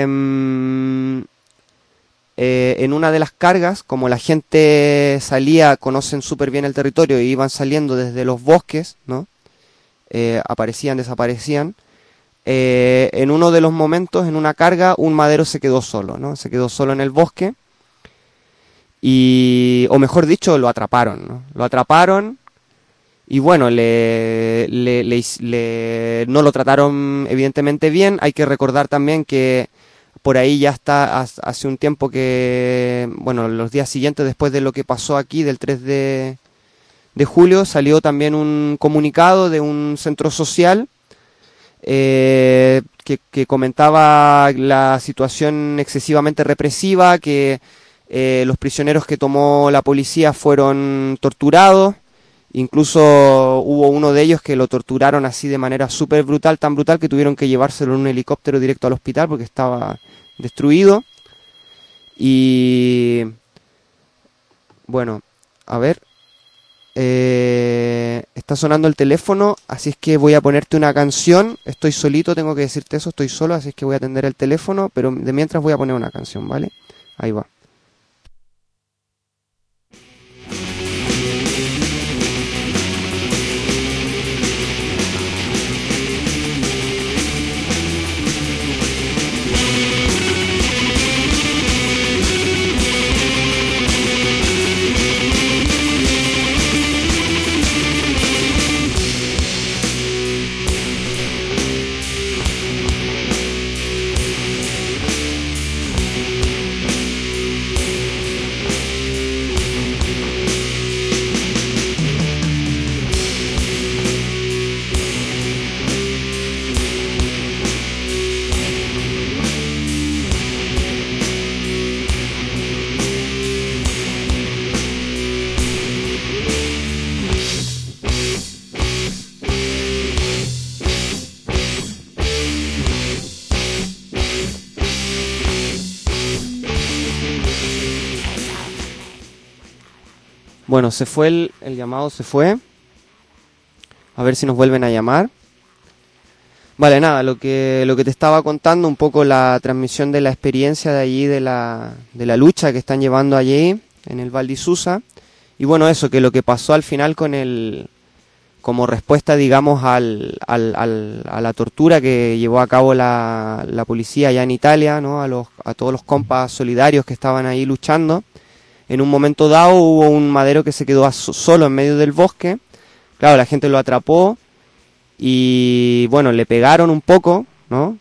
en una de las cargas, como la gente salía, conocen súper bien el territorio y iban saliendo desde los bosques, ¿no? Aparecían, desaparecían. En uno de los momentos, en una carga, un madero se quedó solo, ¿no? Se quedó solo en el bosque. O mejor dicho, lo atraparon, ¿no? Lo atraparon y bueno, no lo trataron evidentemente bien. Hay que recordar también que por ahí ya está hace un tiempo que, bueno, los días siguientes después de lo que pasó aquí del 3 de julio, salió también un comunicado de un centro social que comentaba la situación excesivamente represiva, que los prisioneros que tomó la policía fueron torturados, incluso hubo uno de ellos que lo torturaron así de manera súper brutal, tan brutal que tuvieron que llevárselo en un helicóptero directo al hospital porque estaba destruido. Y bueno, a ver, está sonando el teléfono, así es que voy a ponerte una canción. Estoy solito, tengo que decirte eso, estoy solo, así es que voy a atender el teléfono, pero de mientras voy a poner una canción, ¿vale? Ahí va. Bueno, se fue el llamado, se fue. A ver si nos vuelven a llamar. Vale, nada, lo que te estaba contando, un poco la transmisión de la experiencia de allí, de la lucha que están llevando allí, en el Val di Susa. Y bueno, eso, que lo que pasó al final como respuesta, digamos, a la tortura que llevó a cabo la policía allá en Italia, ¿no? A todos los compas solidarios que estaban ahí luchando. En un momento dado hubo un madero que se quedó solo en medio del bosque. Claro, la gente lo atrapó y bueno, le pegaron un poco, ¿no?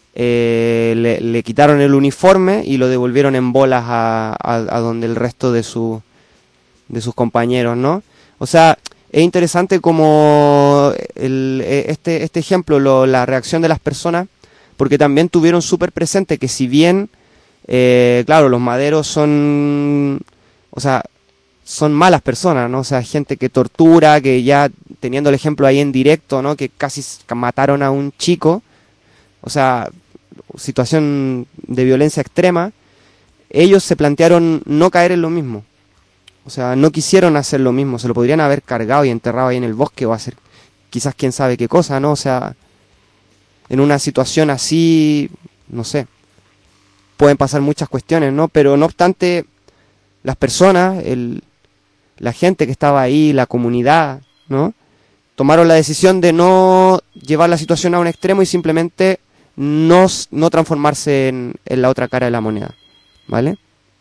Le quitaron el uniforme y lo devolvieron en bolas a donde el resto de sus compañeros, ¿no? O sea, es interesante como este ejemplo, la reacción de las personas, porque también tuvieron súper presente que si bien, claro, los maderos son o sea, son malas personas, ¿no? O sea, gente que tortura, que ya teniendo el ejemplo ahí en directo, ¿no? Que casi mataron a un chico, o sea, situación de violencia extrema. Ellos se plantearon no caer en lo mismo. O sea, no quisieron hacer lo mismo. Se lo podrían haber cargado y enterrado ahí en el bosque o hacer quizás quién sabe qué cosa, ¿no? O sea, en una situación así, no sé, pueden pasar muchas cuestiones, ¿no? Pero no obstante, las personas, la gente que estaba ahí, la comunidad, ¿no? Tomaron la decisión de no llevar la situación a un extremo y simplemente no transformarse en la otra cara de la moneda, ¿vale?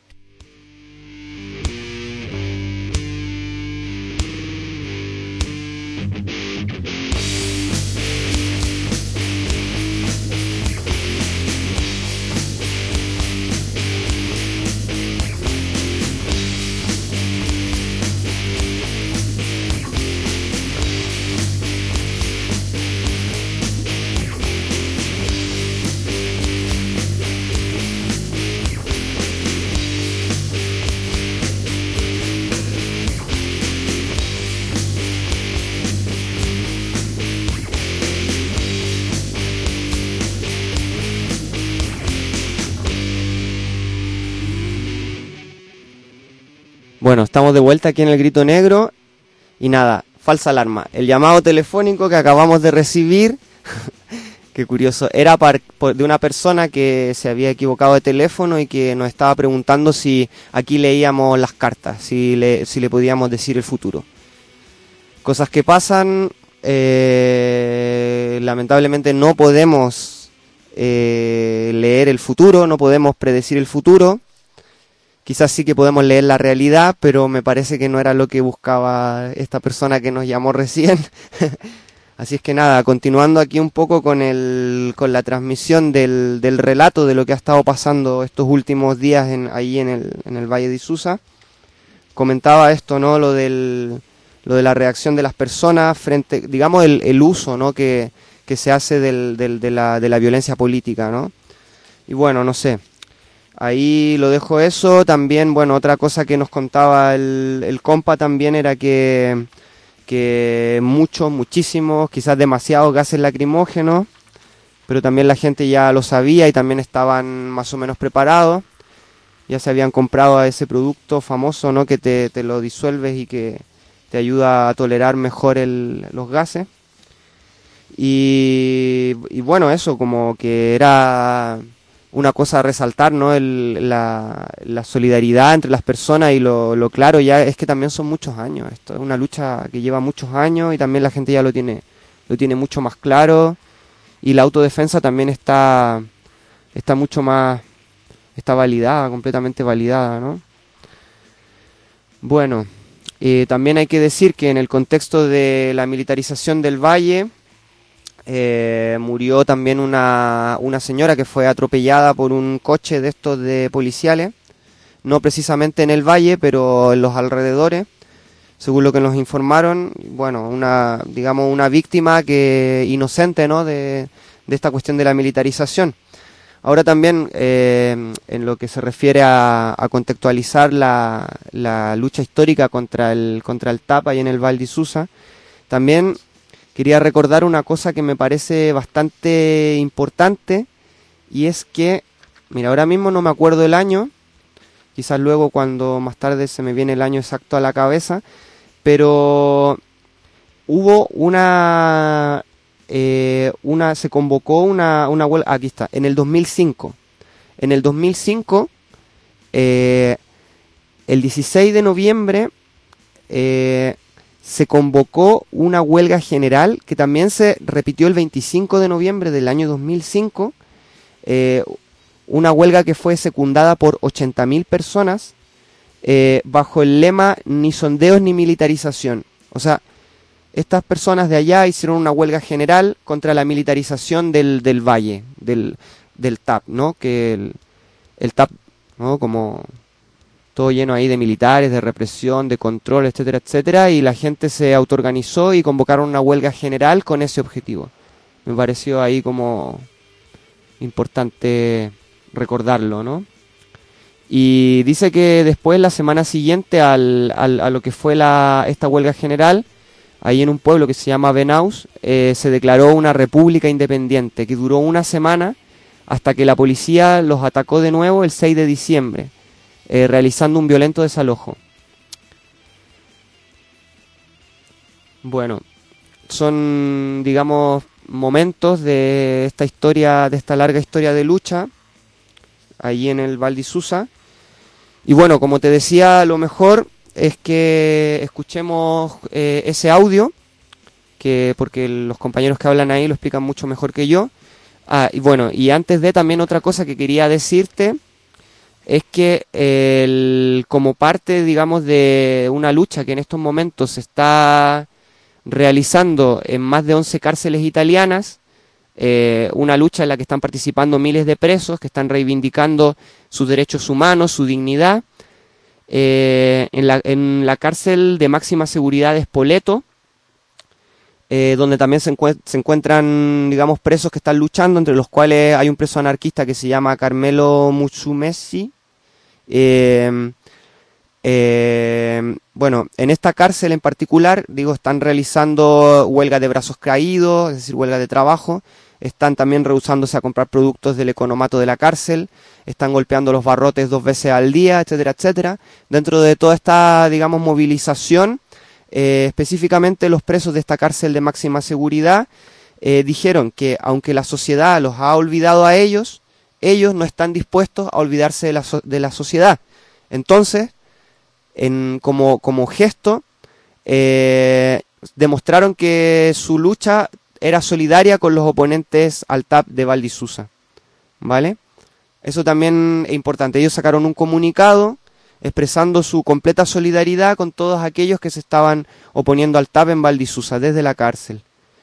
Bueno, estamos de vuelta aquí en el Grito Negro y nada, falsa alarma. El llamado telefónico que acabamos de recibir, qué curioso, era de una persona que se había equivocado de teléfono y que nos estaba preguntando si aquí leíamos las cartas, si le podíamos decir el futuro. Cosas que pasan, lamentablemente no podemos leer el futuro, no podemos predecir el futuro. Quizás sí que podemos leer la realidad, pero me parece que no era lo que buscaba esta persona que nos llamó recién. Así es que nada, continuando aquí un poco con la transmisión del relato de lo que ha estado pasando estos últimos días ahí en el Valle de Isusa. Comentaba esto, ¿no? Lo de la reacción de las personas frente, digamos, el uso, ¿no? que se hace de la violencia política, ¿no? Y bueno, no sé. Ahí lo dejo eso. También, bueno, otra cosa que nos contaba el compa también era que muchísimos, quizás demasiados gases lacrimógenos, pero también la gente ya lo sabía y también estaban más o menos preparados. Ya se habían comprado a ese producto famoso, ¿no? Que te lo disuelves y que te ayuda a tolerar mejor los gases. Y bueno, eso como que era una cosa a resaltar, ¿no? La solidaridad entre las personas y lo claro ya es que también son muchos años. Esto es una lucha que lleva muchos años y también la gente ya lo tiene mucho más claro. Y la autodefensa también está mucho más, está validada, completamente validada, ¿no? Bueno, también hay que decir que en el contexto de la militarización del valle, murió también una señora que fue atropellada por un coche de estos de policiales, no precisamente en el valle, pero en los alrededores, según lo que nos informaron. Bueno, una víctima inocente, ¿no? de esta cuestión de la militarización. Ahora también, en lo que se refiere a contextualizar la lucha histórica contra el TAP y en el Val de Isusa, también quería recordar una cosa que me parece bastante importante, y es que, mira, ahora mismo no me acuerdo el año, quizás luego cuando más tarde se me viene el año exacto a la cabeza, pero hubo se convocó una huelga, aquí está, en el 2005. En el 2005, el 16 de noviembre, se convocó una huelga general que también se repitió el 25 de noviembre del año 2005, una huelga que fue secundada por 80.000 personas, bajo el lema ni sondeos ni militarización. O sea, estas personas de allá hicieron una huelga general contra la militarización del valle, del TAP, ¿no? Que el TAP, ¿no? Como todo lleno ahí de militares, de represión, de control, etcétera, etcétera, y la gente se autoorganizó y convocaron una huelga general con ese objetivo. Me pareció ahí como importante recordarlo, ¿no? Y dice que después, la semana siguiente a lo que fue esta huelga general, ahí en un pueblo que se llama Venaus, se declaró una república independiente que duró una semana hasta que la policía los atacó de nuevo el 6 de diciembre, realizando un violento desalojo. Bueno, son, digamos, momentos de esta historia, de esta larga historia de lucha, allí en el Val di Susa. Y bueno, como te decía, lo mejor es que escuchemos ese audio, porque los compañeros que hablan ahí lo explican mucho mejor que yo. Y bueno, y antes de también otra cosa que quería decirte, es que como parte, digamos, de una lucha que en estos momentos se está realizando en más de 11 cárceles italianas, una lucha en la que están participando miles de presos que están reivindicando sus derechos humanos, su dignidad. En la cárcel de máxima seguridad de Spoleto, donde también se encuentran, digamos, presos que están luchando, entre los cuales hay un preso anarquista que se llama Carmelo Musumeci. Bueno, en esta cárcel en particular, digo, están realizando huelga de brazos caídos, es decir, huelga de trabajo. Están también rehusándose a comprar productos del economato de la cárcel, están golpeando los barrotes 2 veces al día, etcétera, etcétera. Dentro de toda esta, digamos, movilización, específicamente los presos de esta cárcel de máxima seguridad dijeron que aunque la sociedad los ha olvidado a ellos no están dispuestos a olvidarse de la sociedad. Entonces, como gesto, demostraron que su lucha era solidaria con los oponentes al TAP de Val di Susa, ¿vale? Eso también es importante. Ellos sacaron un comunicado expresando su completa solidaridad con todos aquellos que se estaban oponiendo al TAP en Val di Susa desde la cárcel.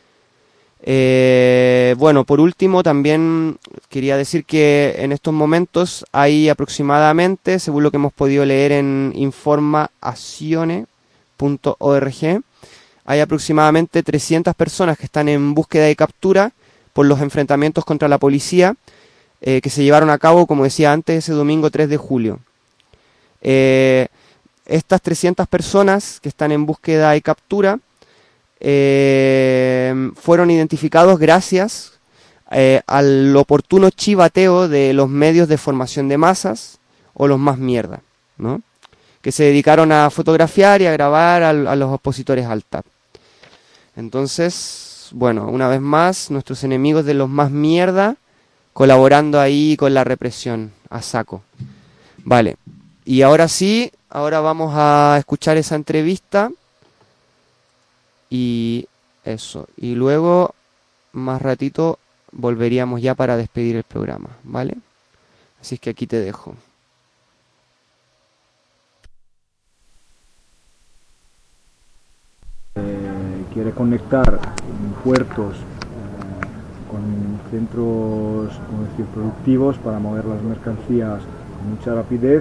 Bueno, por último, también quería decir que en estos momentos hay aproximadamente, según lo que hemos podido leer en informazione.org, hay aproximadamente 300 personas que están en búsqueda y captura por los enfrentamientos contra la policía que se llevaron a cabo, como decía antes, ese domingo 3 de julio. Estas 300 personas que están en búsqueda y captura fueron identificados gracias al oportuno chivateo de los medios de formación de masas, o los más mierda, ¿no?, que se dedicaron a fotografiar y a grabar a los opositores al TAP. Entonces, bueno, una vez más, nuestros enemigos de los más mierda colaborando ahí con la represión a saco. Vale, y ahora sí, ahora vamos a escuchar esa entrevista y eso. Y luego, más ratito, volveríamos ya para despedir el programa, ¿vale? Así es que aquí te dejo. Quiere conectar puertos con centros, como decir, productivos para mover las mercancías con mucha rapidez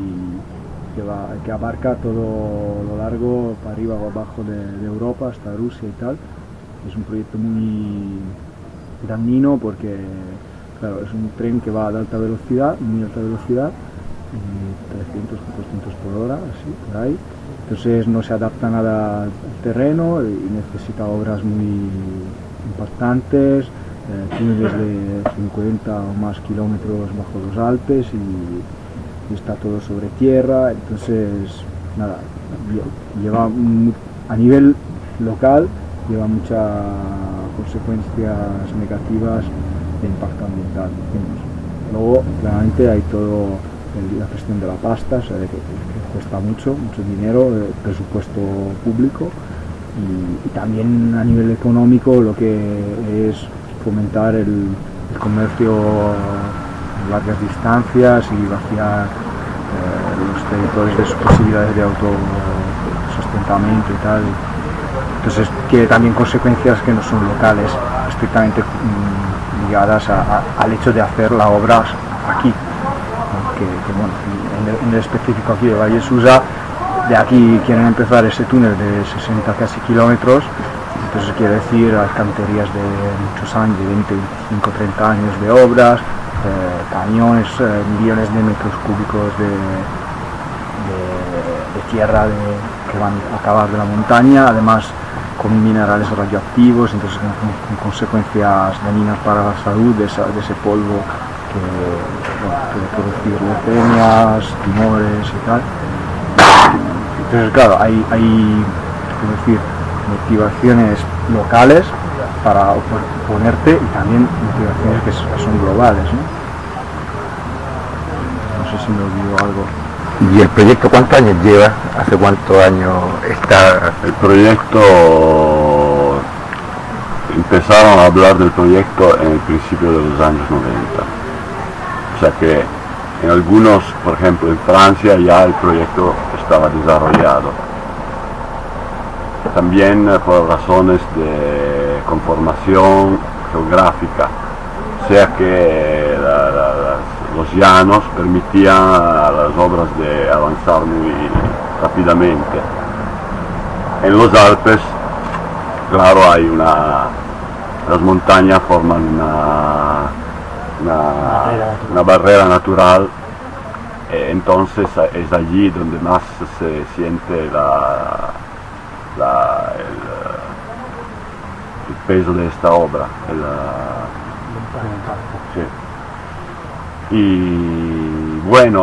y que abarca todo lo largo, para arriba o abajo de Europa, hasta Rusia y tal. Es un proyecto muy dañino porque, claro, es un tren que va de alta velocidad, muy alta velocidad, 300, 400 por hora, así, por ahí. Entonces no se adapta nada al terreno y necesita obras muy impactantes, túneles de 50 o más kilómetros bajo los Alpes y está todo sobre tierra. Entonces, nada, lleva a nivel local lleva muchas consecuencias negativas de impacto ambiental, decimos. Luego, claramente hay todo la gestión de la pasta, o sea, que cuesta mucho dinero, el presupuesto público y también a nivel económico lo que es fomentar el comercio a largas distancias y vaciar los territorios de sus posibilidades de autosustentamiento y tal. Entonces tiene también consecuencias que no son locales, estrictamente ligadas al hecho de hacer la obra aquí. Que bueno, en el específico aquí de Val di Susa, de aquí quieren empezar ese túnel de 60 casi kilómetros, entonces quiere decir alcantarillas de muchos años, de 20, 25, 30 años de obras, cañones, millones de metros cúbicos de tierra que van a cavar de la montaña, además con minerales radioactivos, entonces con consecuencias dañinas para la salud de ese polvo que puede producir leucemias, tumores y tal. Entonces claro, hay motivaciones locales para oponerte y también motivaciones que son globales, ¿no? No sé si me olvido algo. ¿Y el proyecto cuántos años lleva? ¿Hace cuántos años está? El proyecto, empezaron a hablar del proyecto en el principio de los años 90. O sea que en algunos, por ejemplo en Francia ya el proyecto estaba desarrollado. También por razones de conformación geográfica, o sea que los llanos permitían a las obras de avanzar muy rápidamente. En los Alpes, claro, las montañas forman una barrera natural, entonces es allí donde más se siente el peso de esta obra. Sí. Y bueno,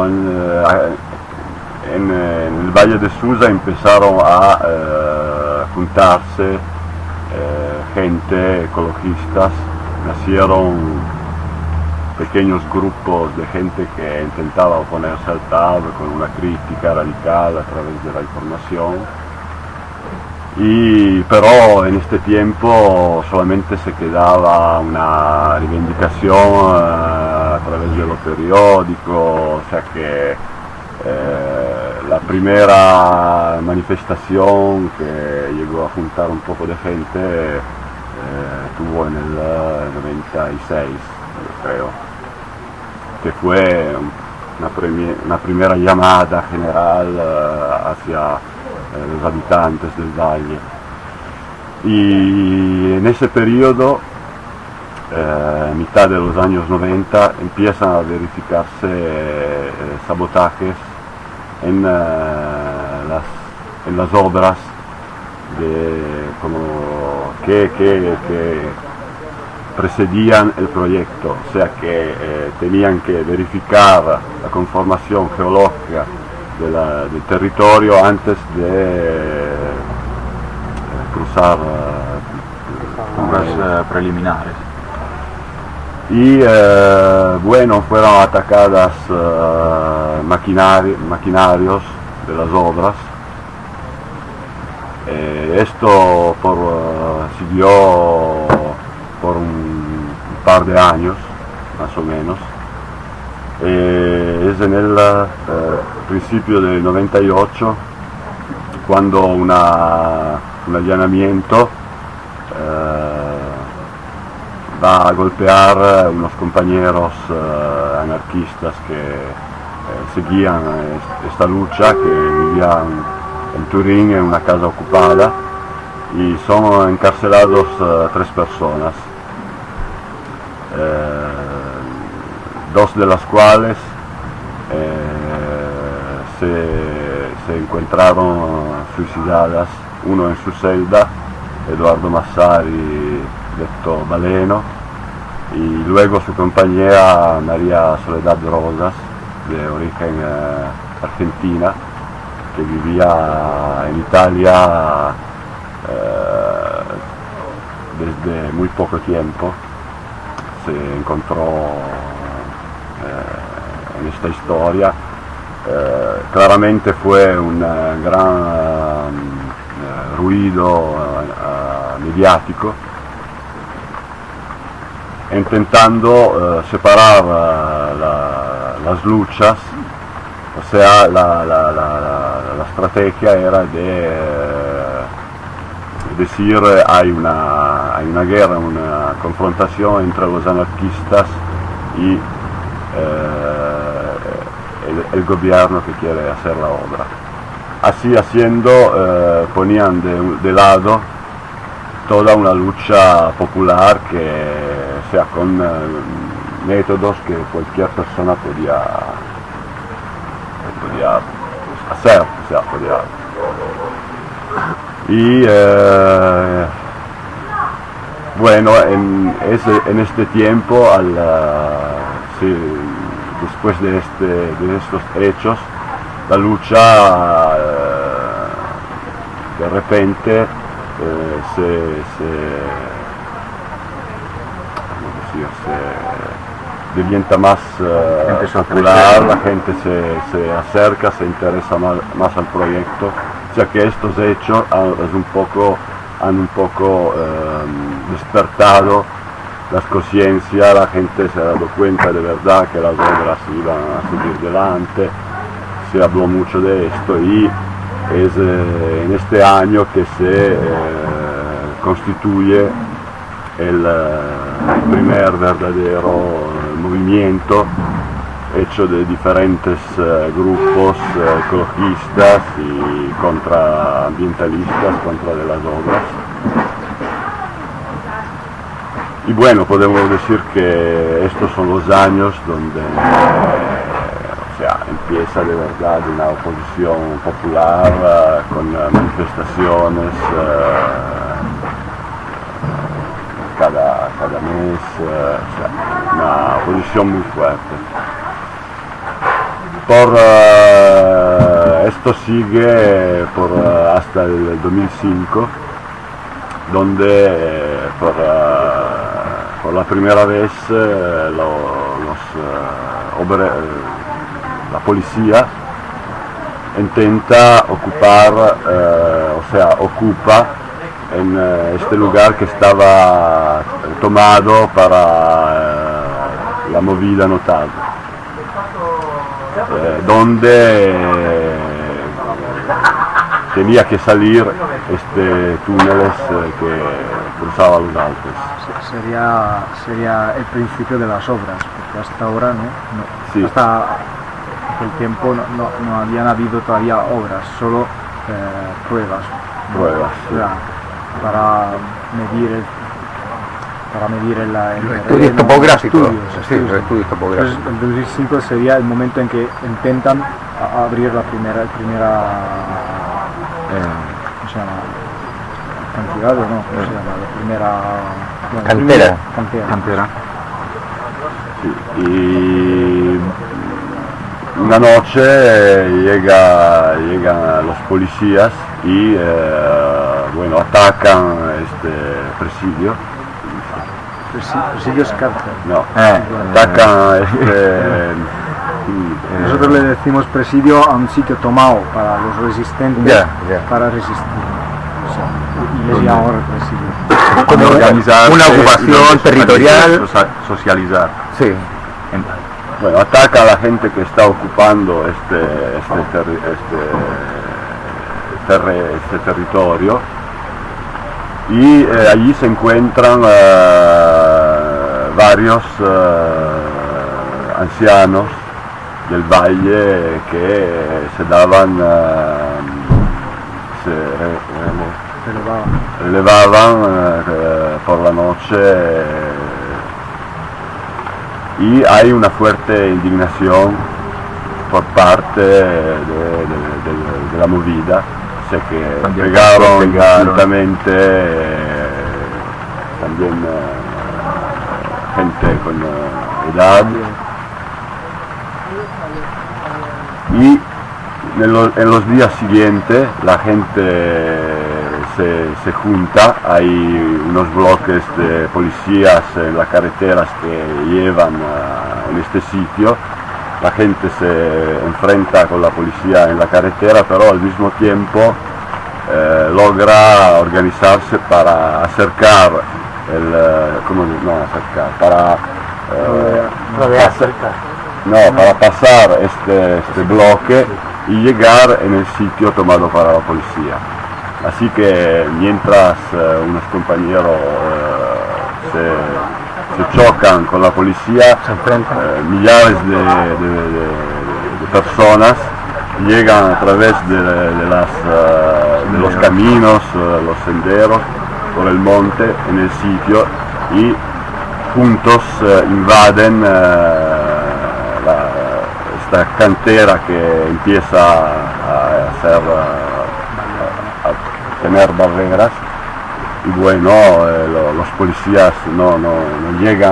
en el Valle de Susa empezaron a juntarse gente, ecologistas, nacieron pequeños grupos de gente que intentaba oponerse al TAV con una crítica radical a través de la información. Pero en este tiempo solamente se quedaba una reivindicación a través de los periódicos, o sea que la primera manifestación que llegó a juntar un poco de gente tuvo en el 96, creo, que fue una primera llamada general hacia los habitantes del valle. Y en ese periodo, mitad de los años 90, empiezan a verificarse sabotajes en las obras que precedían el proyecto, o sea que tenían que verificar la conformación geológica del territorio antes de cruzar Obras preliminares. Y bueno, fueron atacadas maquinarios de las obras. Esto siguió por un par de años, más o menos. Es en el principio del 98 cuando un allanamiento va a golpear unos compañeros anarquistas que seguían esta lucha, que vivían en Turín en una casa ocupada, y son encarcelados 3 personas. Dos de las cuales se encontraron suicidadas, uno en su celda, Eduardo Massari, detto Baleno, y luego su compañera María Soledad Rosas, de origen argentina, que vivía en Italia desde muy poco tiempo. Se encontró en esta historia. Claramente fue un gran ruido mediático, intentando separar las luchas, o sea, la estrategia era de decir hay una guerra, una confrontación entre los anarquistas y el gobierno que quiere hacer la obra. Así haciendo ponían de lado toda una lucha popular que, o sea, con métodos que cualquier persona podía hacer, o sea, y bueno, en este tiempo, después de estos hechos, la lucha de repente devienta más popular, la gente se acerca, se interesa más al proyecto, o sea que estos hechos han un poco despertado las conciencias, la gente se ha dado cuenta de verdad que las obras iban a seguir delante, se habló mucho de esto y es en este año que se constituye el primer verdadero movimiento hecho de diferentes grupos ecologistas y ambientalistas contra de las obras. Y bueno, podemos decir que estos son los años donde empieza de verdad una oposición popular con manifestaciones cada mes, una oposición muy fuerte. Esto sigue hasta el 2005, donde por la primera vez la policía intenta ocupa en este lugar que estaba tomado para la movida notable, donde tenía que salir túneles que cruzaban los Alpes. Sería el principio de las obras, porque hasta ahora Sí. Hasta aquel tiempo no habían habido todavía obras, solo pruebas. Para medir el estudios topográficos. Estudios topográficos. Entonces, el 2005 sería el momento en que intentan abrir la primera ¿cómo se llama? Cantidad, ¿no? ¿Cómo se llama? La primera cantera. Sí. Y una noche llegan los policías y atacan este presidio. Presidio es cárcel. No, atacan nosotros le decimos presidio a un sitio tomado para los resistentes, para resistir. Y les llamamos presidio. Como organizar una ocupación territorial, socializar. Sí. Bueno, ataca a la gente que está ocupando este territorio y allí se encuentran varios ancianos del valle que se daban relevaban por la noche y hay una fuerte indignación por parte de la movida, o sea que pegaron violentamente también gente con edad y en los días siguientes la gente se junta, hay unos bloques de policías en las carreteras que llevan en este sitio, la gente se enfrenta con la policía en la carretera, pero al mismo tiempo logra organizarse para acercar para pasar este bloque y llegar en el sitio tomado para la policía. Así que mientras unos compañeros se chocan con la policía, millares de personas llegan a través de los caminos, los senderos, por el monte en el sitio y juntos invaden esta cantera que empieza a tener barreras, y bueno, los policías no llegan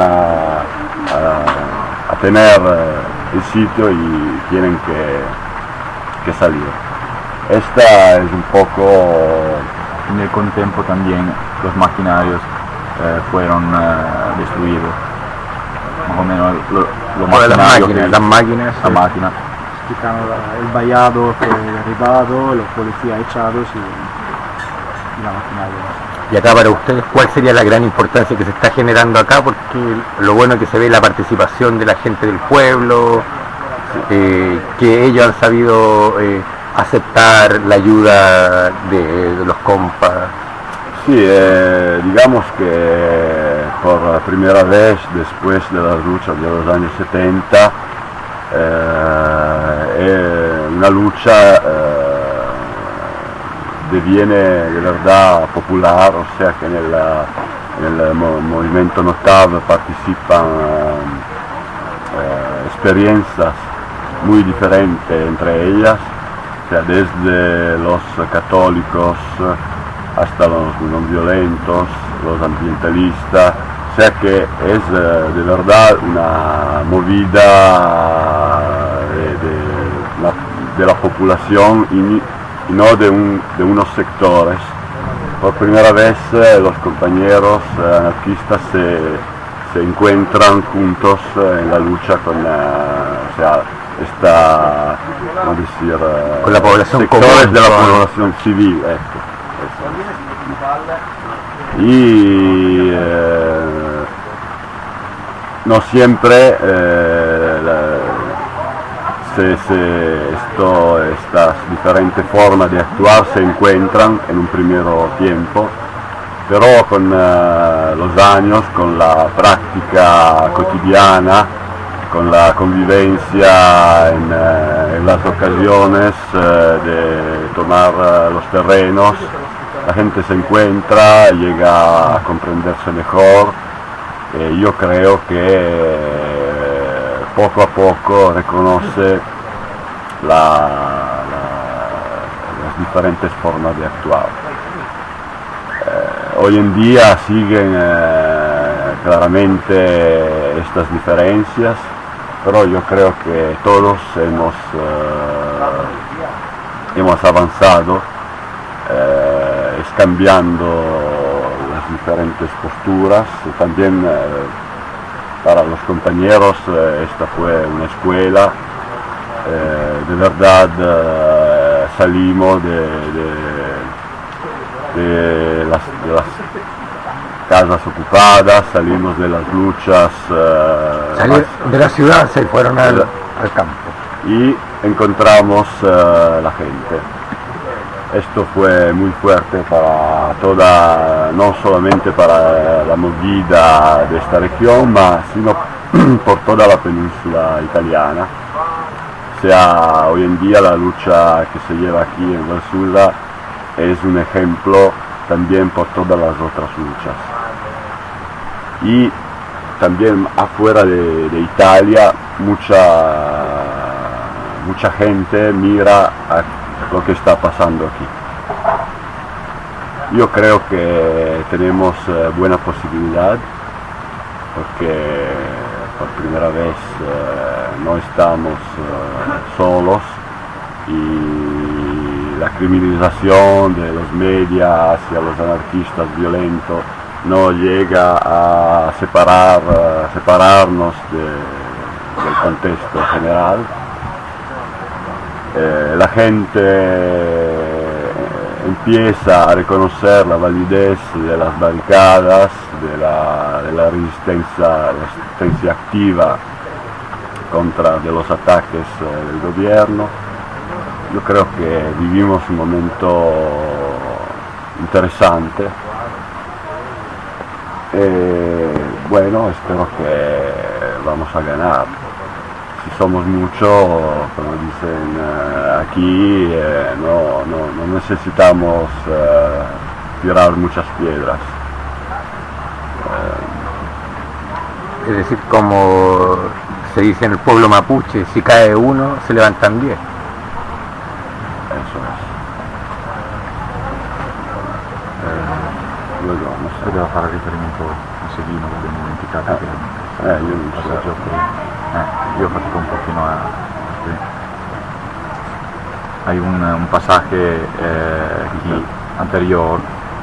a tener el sitio y tienen que salir. Esta es un poco. En el contempo también los maquinarios fueron destruidos. Más o menos las máquinas. la máquina. Quitaron el vallado fue derribado, los policías echados y la maquinaria. Y acá para ustedes, ¿cuál sería la gran importancia que se está generando acá? Porque lo bueno que se ve la participación de la gente del pueblo, que ellos han sabido aceptar la ayuda de los compas. Sí, digamos que por primera vez después de las luchas de los años 70, una lucha deviene de verdad popular, o sea que en el movimiento Notav participan experiencias muy diferentes entre ellas, o sea, desde los católicos hasta los no violentos, los ambientalistas, o sea que es de verdad una movida de la población y no de unos sectores. Por primera vez los compañeros anarquistas se encuentran juntos en la lucha con ¿cómo decir? Con la población sectores común, de la ¿no? población civil. Y no siempre estas diferentes formas de actuar se encuentran en un primer tiempo, pero con los años, con la práctica cotidiana, con la convivencia en las ocasiones de tomar los terrenos, la gente se encuentra, llega a comprenderse mejor. Yo creo que poco a poco reconoce las diferentes formas de actuar. Hoy en día siguen claramente estas diferencias, pero yo creo que todos hemos avanzado, cambiando las diferentes posturas. También para los compañeros esta fue una escuela, de verdad salimos de las casas ocupadas, salimos de las luchas, de la ciudad se fueron al campo y encontramos la gente. Esto fue muy fuerte para toda, no solamente para la movida de esta región, sino por toda la península italiana. O sea, hoy en día la lucha que se lleva aquí en Valsusa es un ejemplo también por todas las otras luchas. Y también afuera de Italia mucha gente mira a lo que está pasando aquí. Yo creo que tenemos buena posibilidad, porque por primera vez no estamos solos, y la criminalización de los medios hacia los anarquistas violentos no llega a separarnos del contexto general. La gente empieza a reconocer la validez de las barricadas, de la resistencia activa contra de los ataques del gobierno. Yo creo que vivimos un momento interesante. Bueno, espero que vamos a ganar. Si somos muchos, como dicen aquí, no necesitamos tirar muchas piedras. Es decir, como se dice en el pueblo mapuche, si cae uno, se levantan 10. Eso es. Luego, no sé. Poteva fare riferimento a Seguino, che abbiamo dimenticato. Io non so. Io ho fatto un pochino a... Hay un pasaje aquí anterior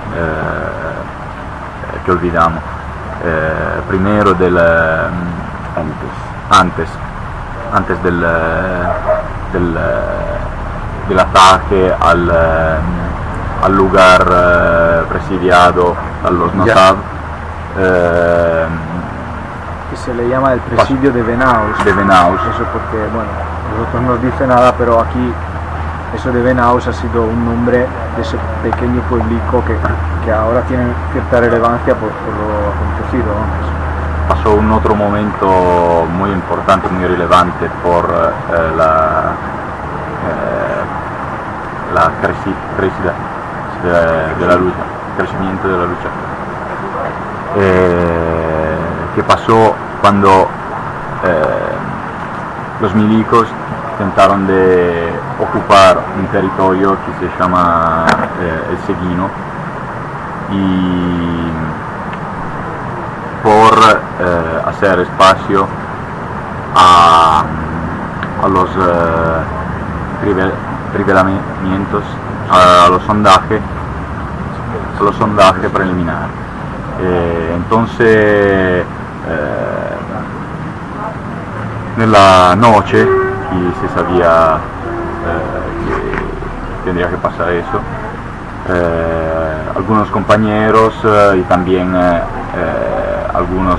que olvidamos. Primero antes del ataque al lugar presidiado a los Nasab, Que se le llama el presidio de Venaus. Eso porque, bueno, nosotros no nos dice nada, pero aquí eso de Venaus ha sido un nombre de ese pequeño pueblico que ahora tiene cierta relevancia por lo acontecido, ¿no? Pasó un otro momento muy importante, muy relevante por la crecida de la lucha, crecimiento de la lucha, que pasó cuando los milicos intentaron de ocupar un territorio que se llama el Seguino, y por hacer espacio a los revelamientos, a los sondajes preliminares. Entonces, nella noche, y se sabía que tendría que pasar eso, algunos compañeros y también algunas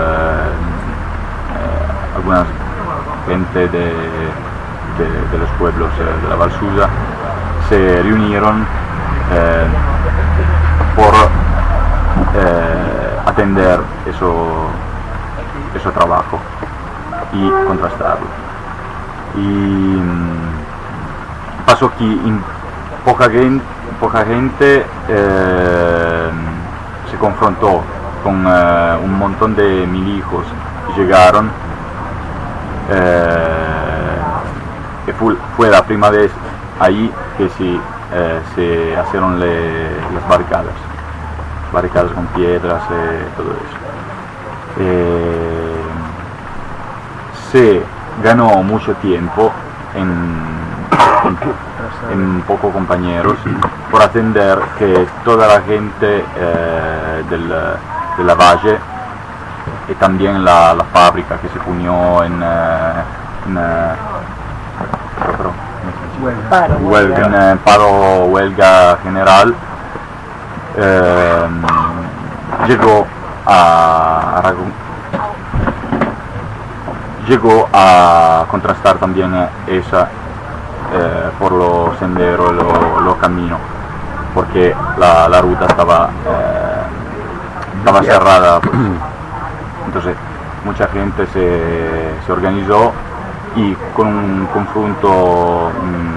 gente de los pueblos de la Valsusa se reunieron por atender ese trabajo y contrastarlo. Y pasó aquí poca gente se confrontó con un montón de milicos que llegaron, que fue la primera vez ahí que se hicieron las barricadas con piedras, todo eso. Se ganó mucho tiempo en pocos compañeros por atender que toda la gente de la valle y también la fábrica que se unió en paro-huelga general, llegó a contrastar también esa por los senderos, los caminos, porque la ruta estaba cerrada, pues. Entonces mucha gente se organizó y con un confronto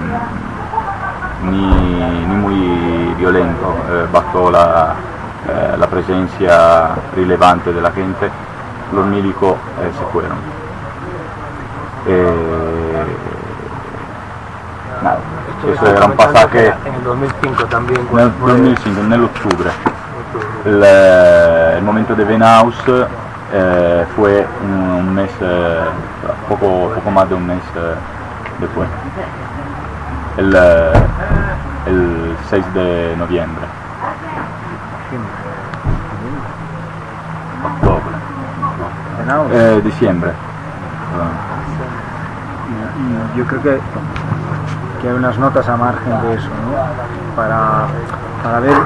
ni muy violento, bastó la presencia relevante de la gente, los milicos se fueron. Nada, eso era un pasaje en el 2005 también. Nel 2005, nell'ottobre. El momento de Venaus fue un mes, poco más de un mes después, el 6 de noviembre. Octubre. Diciembre. Y yo creo que hay unas notas a margen de eso, ¿no? Para ver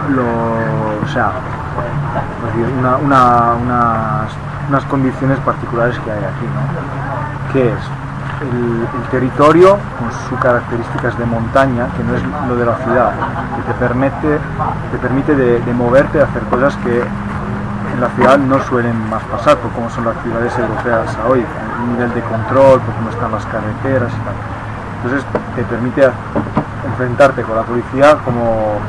unas condiciones particulares que hay aquí, ¿no? Que es el territorio con sus características de montaña, que no es lo de la ciudad, que te permite de moverte a hacer cosas que en la ciudad no suelen más pasar, por cómo son las ciudades europeas hoy, un nivel de control, por cómo están las carreteras y tal. Entonces te permite enfrentarte con la policía con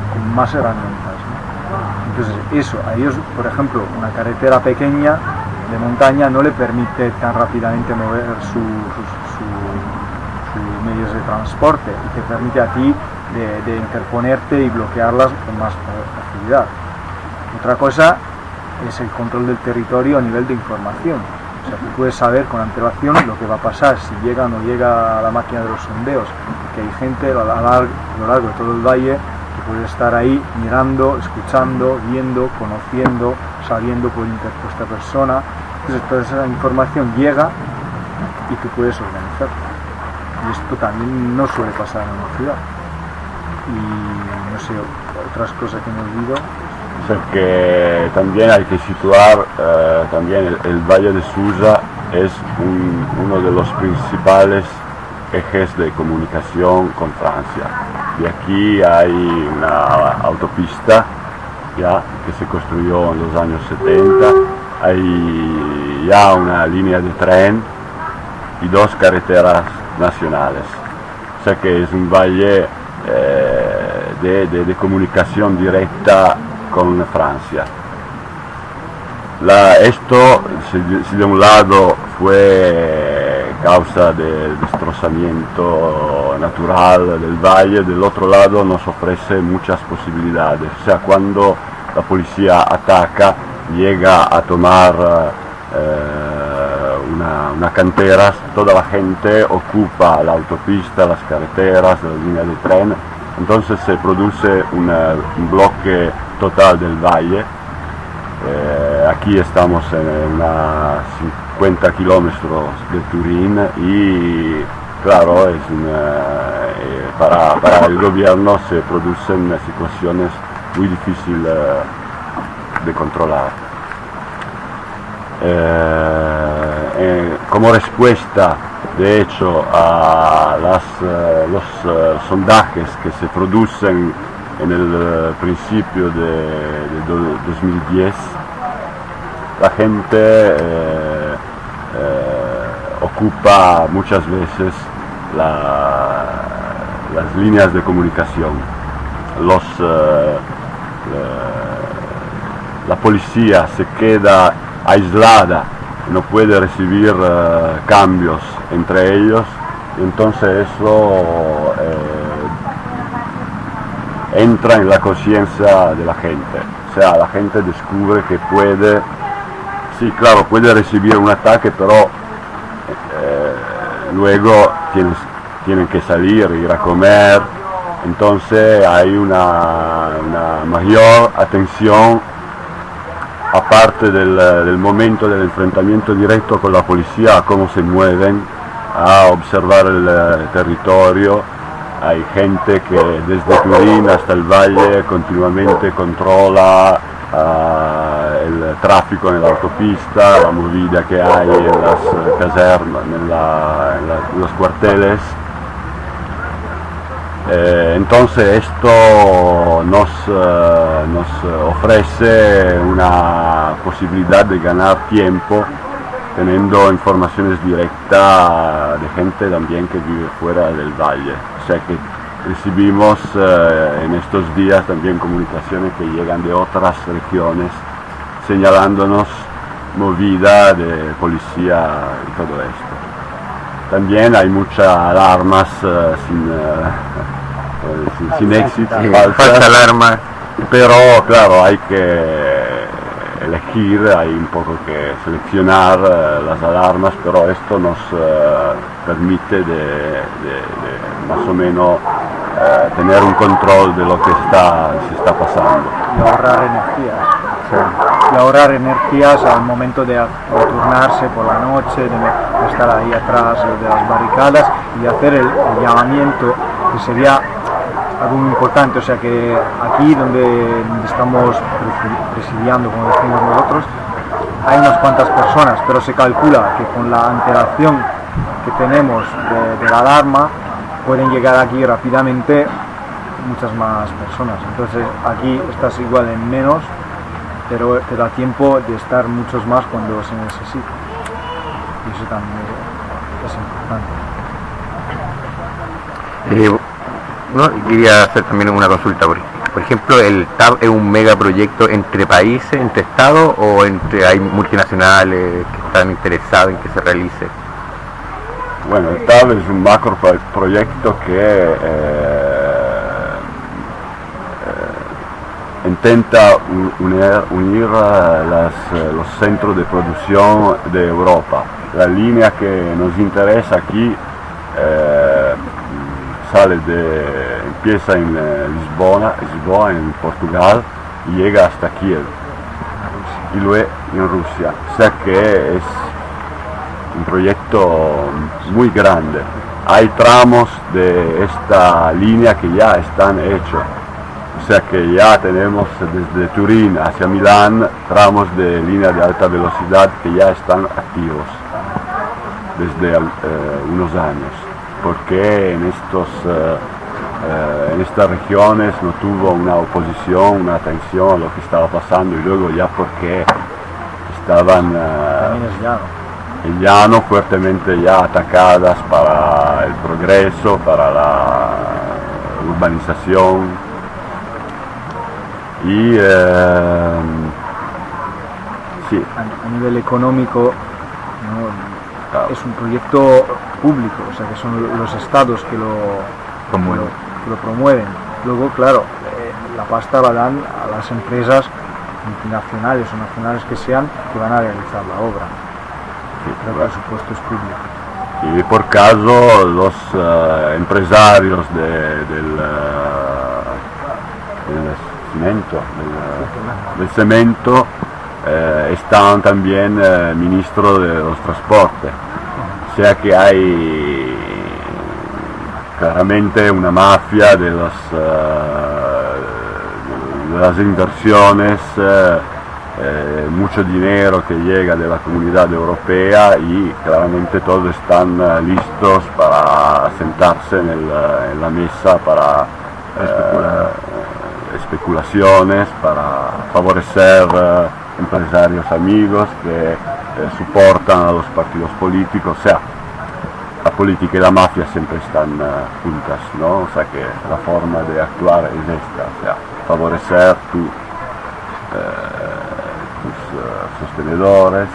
más herramientas, ¿no? Entonces eso, a ellos, por ejemplo, una carretera pequeña de montaña no le permite tan rápidamente mover sus medios de transporte y te permite a ti de interponerte y bloquearlas con más facilidad. Otra cosa es el control del territorio a nivel de información. O sea, tú puedes saber con antelación lo que va a pasar, si llega o no llega a la máquina de los sondeos, porque hay gente a lo largo de todo el valle que puede estar ahí mirando, escuchando, viendo, conociendo, sabiendo por interpuesta persona. Entonces toda esa información llega y tú puedes organizarte. Y esto también no suele pasar en una ciudad. Y no sé, otras cosas que me olvido. O sea que también hay que situar, también el Valle de Susa es uno de los principales ejes de comunicación con Francia. Y aquí hay una autopista ya que se construyó en los años 70, hay ya una línea de tren y 2 carreteras nacionales. O sea que es un valle de comunicación directa con Francia. Esto, si de un lado fue causa del destrozamiento natural del valle, del otro lado nos ofrece muchas posibilidades. O sea, cuando la policía ataca, llega a tomar una cantera, toda la gente ocupa la autopista, las carreteras, la línea de tren, entonces se produce un bloque total del valle. Aquí estamos en unos 50 kilómetros de Turín y claro, para el gobierno se producen situaciones muy difíciles de controlar. Como respuesta, de hecho, a los sondajes que se producen en el principio de 2010, la gente ocupa muchas veces las líneas de comunicación. La policía se queda aislada, no puede recibir cambios entre ellos, y entonces eso entra en la conciencia de la gente. O sea, la gente descubre que puede, sí, claro, puede recibir un ataque, pero luego tienen que salir, ir a comer, entonces hay una mayor atención, aparte del momento del enfrentamiento directo con la policía, a cómo se mueven, a observar el territorio. Hay gente que desde Turín hasta el valle continuamente controla el tráfico en la autopista, la movida que hay en las casernas, en los cuarteles. Entonces esto nos ofrece una posibilidad de ganar tiempo teniendo informaciones directas de gente también que vive fuera del valle. O sea que recibimos en estos días también comunicaciones que llegan de otras regiones señalándonos movida de policía y todo esto. También hay muchas alarmas sin éxito, falsa alarma, pero claro, hay que elegir, hay un poco que seleccionar las alarmas, pero esto nos permite de más o menos tener un control de lo que se está pasando. Y ahorrar energías. Sí. Y ahorrar energías al momento de turnarse por la noche, de estar ahí atrás de las barricadas y de hacer el llamamiento, que sería algo muy importante. O sea que aquí donde estamos presidiando, como decimos nosotros, hay unas cuantas personas, pero se calcula que con la antelación que tenemos de la alarma pueden llegar aquí rápidamente muchas más personas. Entonces aquí estás igual en menos, pero te da tiempo de estar muchos más cuando se necesita. Y eso también es importante. No, quería hacer también una consulta, porque Por ejemplo, ¿el TAP es un megaproyecto entre países, entre estados, o hay multinacionales que están interesados en que se realice? Bueno, el TAP es un macro proyecto que intenta unir los centros de producción de Europa. La línea que nos interesa aquí empieza en Lisboa, en Portugal, y llega hasta Kiev, y luego en Rusia. O sea que es un proyecto muy grande. Hay tramos de esta línea que ya están hechos. O sea que ya tenemos desde Turín hacia Milán tramos de línea de alta velocidad que ya están activos desde unos años, porque en estas regiones no tuvo una oposición, una atención a lo que estaba pasando, y luego ya porque estaban el llano fuertemente ya atacadas para el progreso, para la urbanización. Y sí. A nivel económico, ¿no? Claro. Es un proyecto público, o sea que son los estados que lo promueven. Luego, claro, la pasta la dan a las empresas multinacionales o nacionales que sean, que van a realizar la obra. Sí, el presupuesto es público. Y por caso los empresarios del cemento están también ministro de los transportes, o sea que hay claramente una mafia de las inversiones, mucho dinero que llega de la Comunidad Europea, y claramente todos están listos para sentarse en la mesa para especulaciones, para favorecer empresarios amigos que soportan a los partidos políticos. O sea, la política y la mafia siempre están juntas, ¿no? O sea que la forma de actuar es esta, o sea, favorecer tus sostenedores.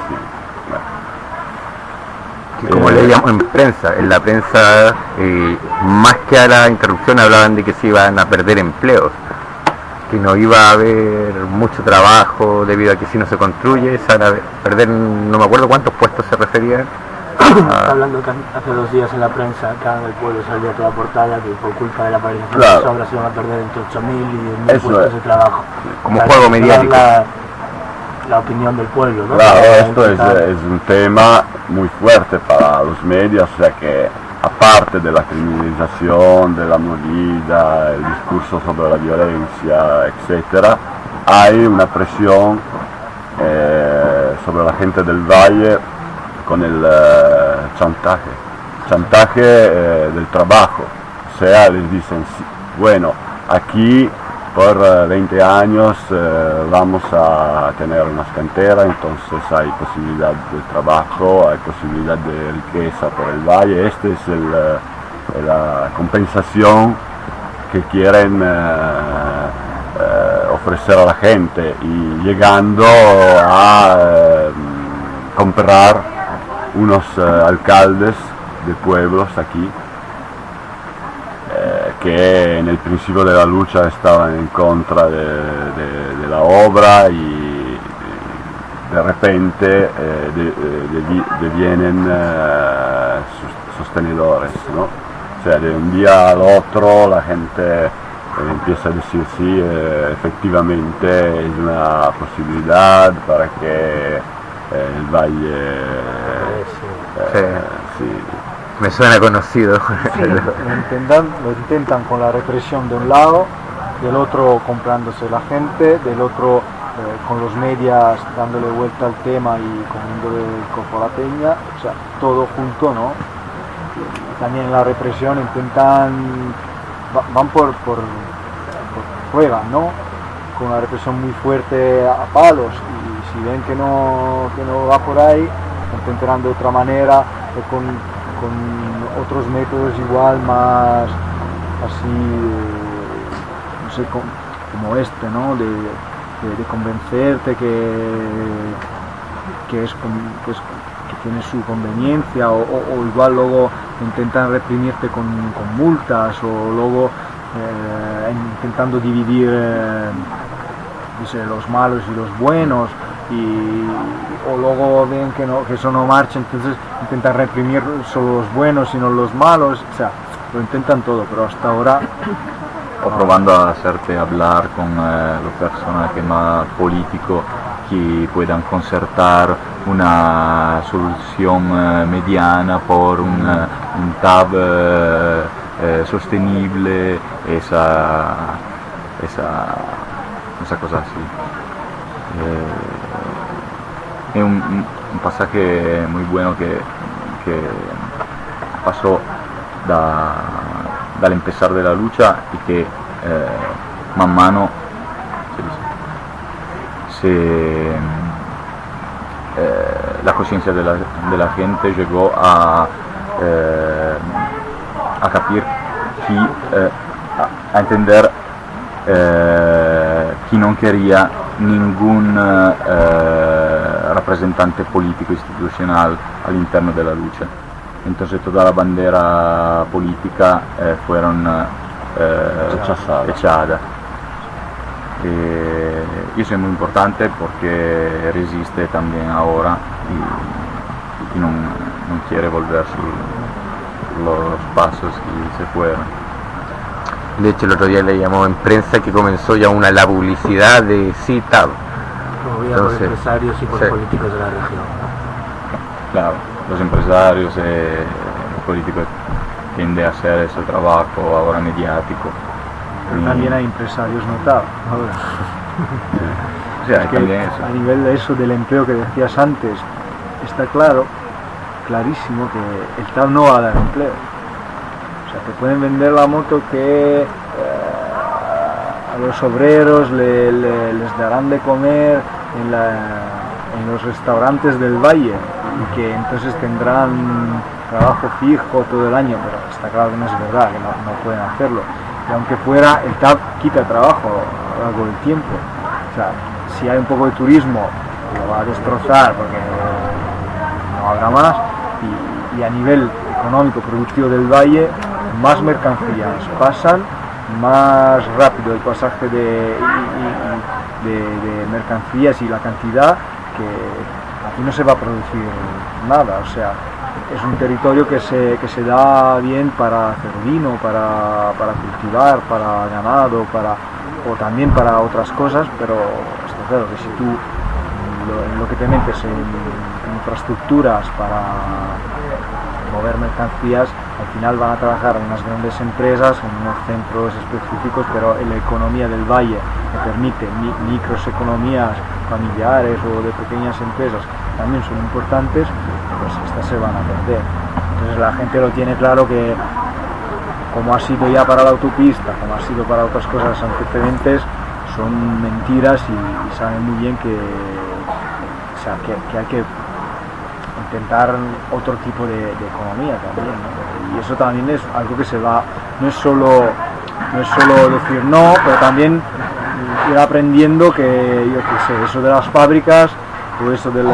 Como leíamos en la prensa, más que a la interrupción hablaban de que se iban a perder empleos, que no iba a haber mucho trabajo debido a que si no se construye se van a perder, no me acuerdo cuántos puestos se referían. Está hablando que hace 2 días en la prensa acá en el pueblo salía toda portada que por culpa de la paralización de las obras se van a perder entre 8.000 y 10.000 puestos de trabajo. Como juego mediático. La opinión del pueblo, ¿no? Claro, esto es un tema muy fuerte para los medios, o sea que aparte de la criminalización, de la movida, el discurso sobre la violencia, etc., hay una presión sobre la gente del Valle con el chantaje del trabajo. O sea, les dicen, sí, bueno, aquí por 20 años vamos a tener unas canteras, entonces hay posibilidad de trabajo, hay posibilidad de riqueza por el valle. Esta es la compensación que quieren ofrecer a la gente, y llegando a comprar unos alcaldes de pueblos aquí que en el principio de la lucha estaban en contra de la obra, y de repente devienen sostenedores, ¿no? O sea, de un día al otro la gente empieza a decir sí, efectivamente es una posibilidad para que el valle sí. Me suena conocido. Sí, lo intentan con la represión de un lado, del otro comprándose la gente, del otro con los medios dándole vuelta al tema y comiéndole el coco a la peña, o sea, todo junto, ¿no? Y también la represión van por pruebas, ¿no? Con una represión muy fuerte a palos, y si ven que no va por ahí, intentarán de otra manera, con otros métodos igual más así, no sé, como este, ¿no? De convencerte que tiene su conveniencia, o igual luego intentan reprimirte con multas, o luego intentando dividir los malos y los buenos, o luego ven que eso no marcha, entonces intentan reprimir solo los buenos y no los malos, o sea, lo intentan todo, pero hasta ahora... O probando a hacerte hablar con los personajes más políticos que puedan concertar una solución mediana por un TAB sostenible, esa cosa así. Es un pasaje muy bueno que pasó dal empezar de la lucha y que man mano la conciencia de la gente llegó a capir a entender que non quería ningún representante político institucional all'interno della lucha. Entonces toda la bandera política fueron echadas. Y eso es muy importante porque resiste también ahora y no quiere volver los pasos que se fueron. De hecho, el otro día leíamos en prensa que comenzó ya la publicidad de CITAB. Movida por empresarios y por políticos de la región. Claro, los empresarios y los políticos tienden a hacer ese trabajo ahora mediático. Pero también hay empresarios notables ahora. Sí, hay también eso. A nivel de eso del empleo que decías antes, está clarísimo que el TAB no va a dar empleo. O sea, te pueden vender la moto que a los obreros les darán de comer en los restaurantes del Valle, y que entonces tendrán trabajo fijo todo el año, pero está claro que no es verdad, que no pueden hacerlo. Y aunque fuera, el TAB quita trabajo a lo largo del tiempo. O sea, si hay un poco de turismo, lo va a destrozar porque no habrá más, y a nivel económico, productivo del Valle, más mercancías pasan, más rápido el pasaje de mercancías y la cantidad, que aquí no se va a producir nada. O sea, es un territorio que se da bien para hacer vino, para cultivar, para ganado, o también para otras cosas, pero está claro que si tú lo que te metes en infraestructuras para mover mercancías, al final van a trabajar en unas grandes empresas, en unos centros específicos, pero en la economía del valle que permite microeconomías familiares o de pequeñas empresas también son importantes, pues estas se van a perder. Entonces la gente lo tiene claro que, como ha sido ya para la autopista, como ha sido para otras cosas antecedentes, son mentiras, y saben muy bien que hay que intentar otro tipo de economía también, ¿no? Y eso también es algo que se va, no es solo decir no, pero también ir aprendiendo que, yo qué sé, eso de las fábricas o eso del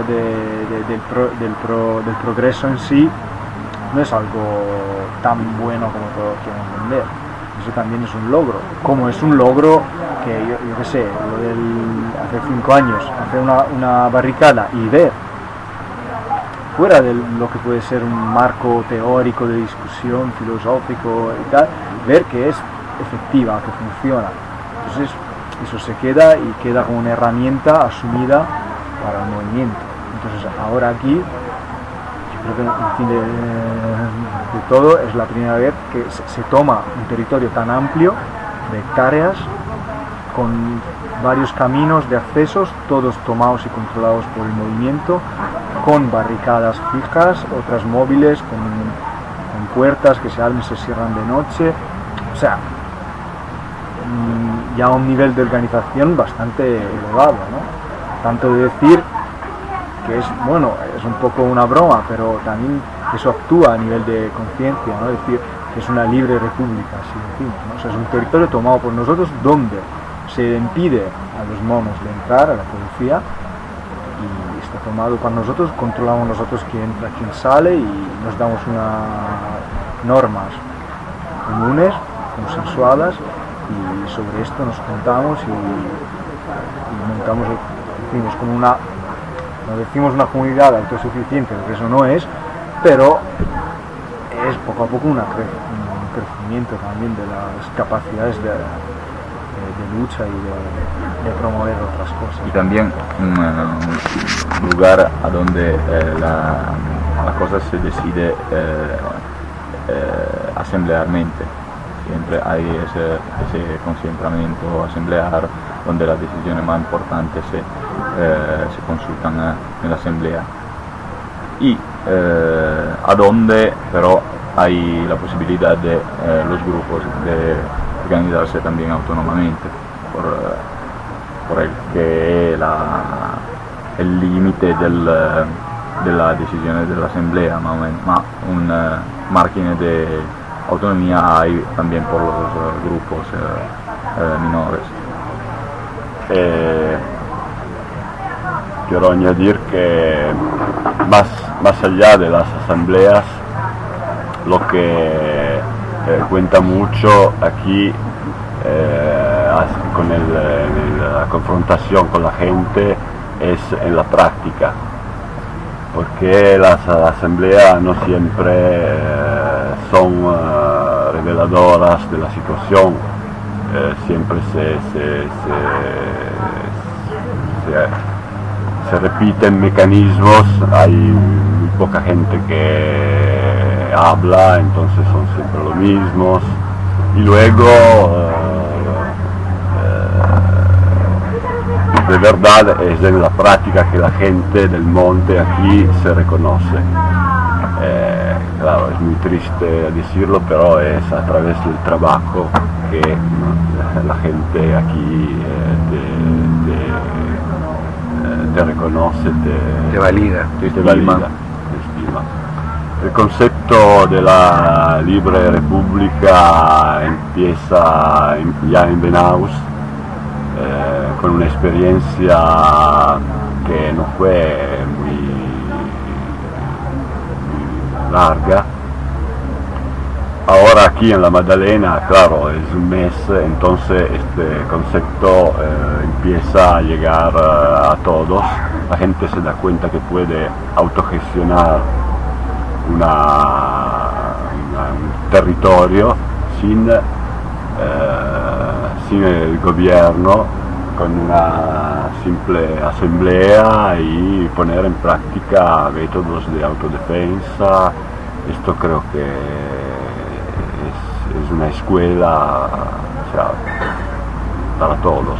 progreso en sí no es algo tan bueno como todos quieren vender. Eso también es un logro, como es un logro que yo qué sé, lo del hace 5 años hacer una barricada y ver fuera de lo que puede ser un marco teórico de discusión filosófico y tal, ver que es efectiva, que funciona. Entonces eso se queda como una herramienta asumida para el movimiento. Entonces ahora aquí, yo creo que en fin de todo es la primera vez que se toma un territorio tan amplio de hectáreas con varios caminos de accesos, todos tomados y controlados por el movimiento, con barricadas fijas, otras móviles, con puertas que se abren y se cierran de noche. O sea, ya un nivel de organización bastante elevado, ¿no? Tanto de decir que es un poco una broma, pero también eso actúa a nivel de conciencia, ¿no? Es decir, que es una libre república, así decimos, ¿no? O sea, es un territorio tomado por nosotros donde se impide a los monos de entrar, a la policía, y está tomado para nosotros, controlamos nosotros quién entra, quién sale, y nos damos normas comunes, consensuadas, y sobre esto nos juntamos y montamos, decimos, como no decimos una comunidad autosuficiente, porque eso no es, pero es poco a poco un crecimiento también de las capacidades de lucha y de promover otras cosas. Y también un lugar a donde la cosa se decide asamblearmente. Siempre hay ese concentramiento asamblear donde las decisiones más importantes se consultan en la asamblea. Y a donde pero hay la posibilidad de los grupos de organizarse también autónomamente por el que el límite de la decisión de la asamblea, ma un margen de autonomía hay también por los grupos menores. Quiero añadir que más allá de las asambleas, lo que cuenta mucho aquí con la confrontación con la gente es en la práctica, porque las asambleas no siempre son reveladoras de la situación, siempre se repiten mecanismos, hay muy poca gente que habla, entonces son siempre los mismos, y luego de verdad es en la práctica que la gente del monte aquí se reconoce. Claro, es muy triste decirlo, pero es a través del trabajo que la gente aquí te reconoce, te valida, te estima. El concepto de la libre república empieza ya en Benaus, con una experiencia que no fue muy larga. Ahora aquí en la Magdalena, claro, es un mes, entonces este concepto empieza a llegar a todos. La gente se da cuenta que puede autogestionar un territorio sin el gobierno, con una simple asamblea y poner en práctica métodos de autodefensa. Esto creo que es una escuela, o sea, para todos.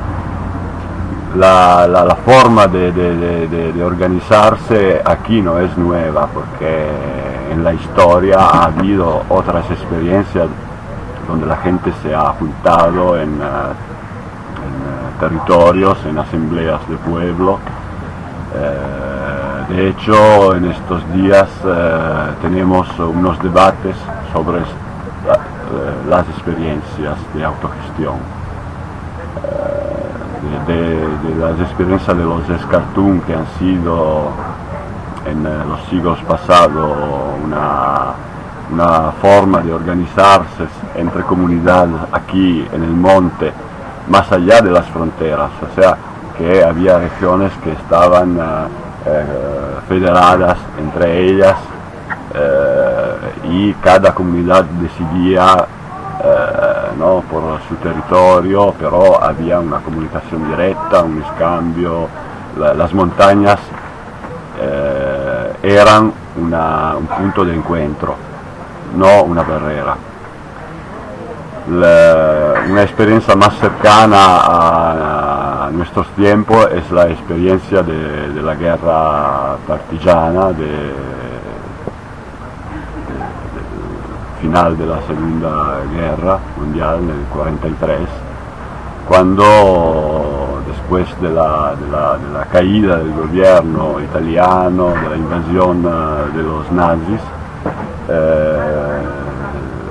La forma de organizarse aquí no es nueva, porque en la historia ha habido otras experiencias donde la gente se ha juntado en territorios, en asambleas de pueblo. De hecho, en estos días tenemos unos debates sobre las experiencias de autogestión, de las experiencias de los Escartún, que han sido en los siglos pasados una forma de organizarse entre comunidades aquí en el monte, más allá de las fronteras, o sea que había regiones que estaban federadas entre ellas, y cada comunidad decidía no, por su territorio, pero había una comunicación directa, un escambio. Las montañas eran un punto de encuentro, no una barrera. Una experiencia más cercana a nuestros tiempos es la experiencia de la guerra partigiana, del final de la Segunda Guerra Mundial, en el 43, cuando después de la caída del gobierno italiano, de la invasión de los nazis,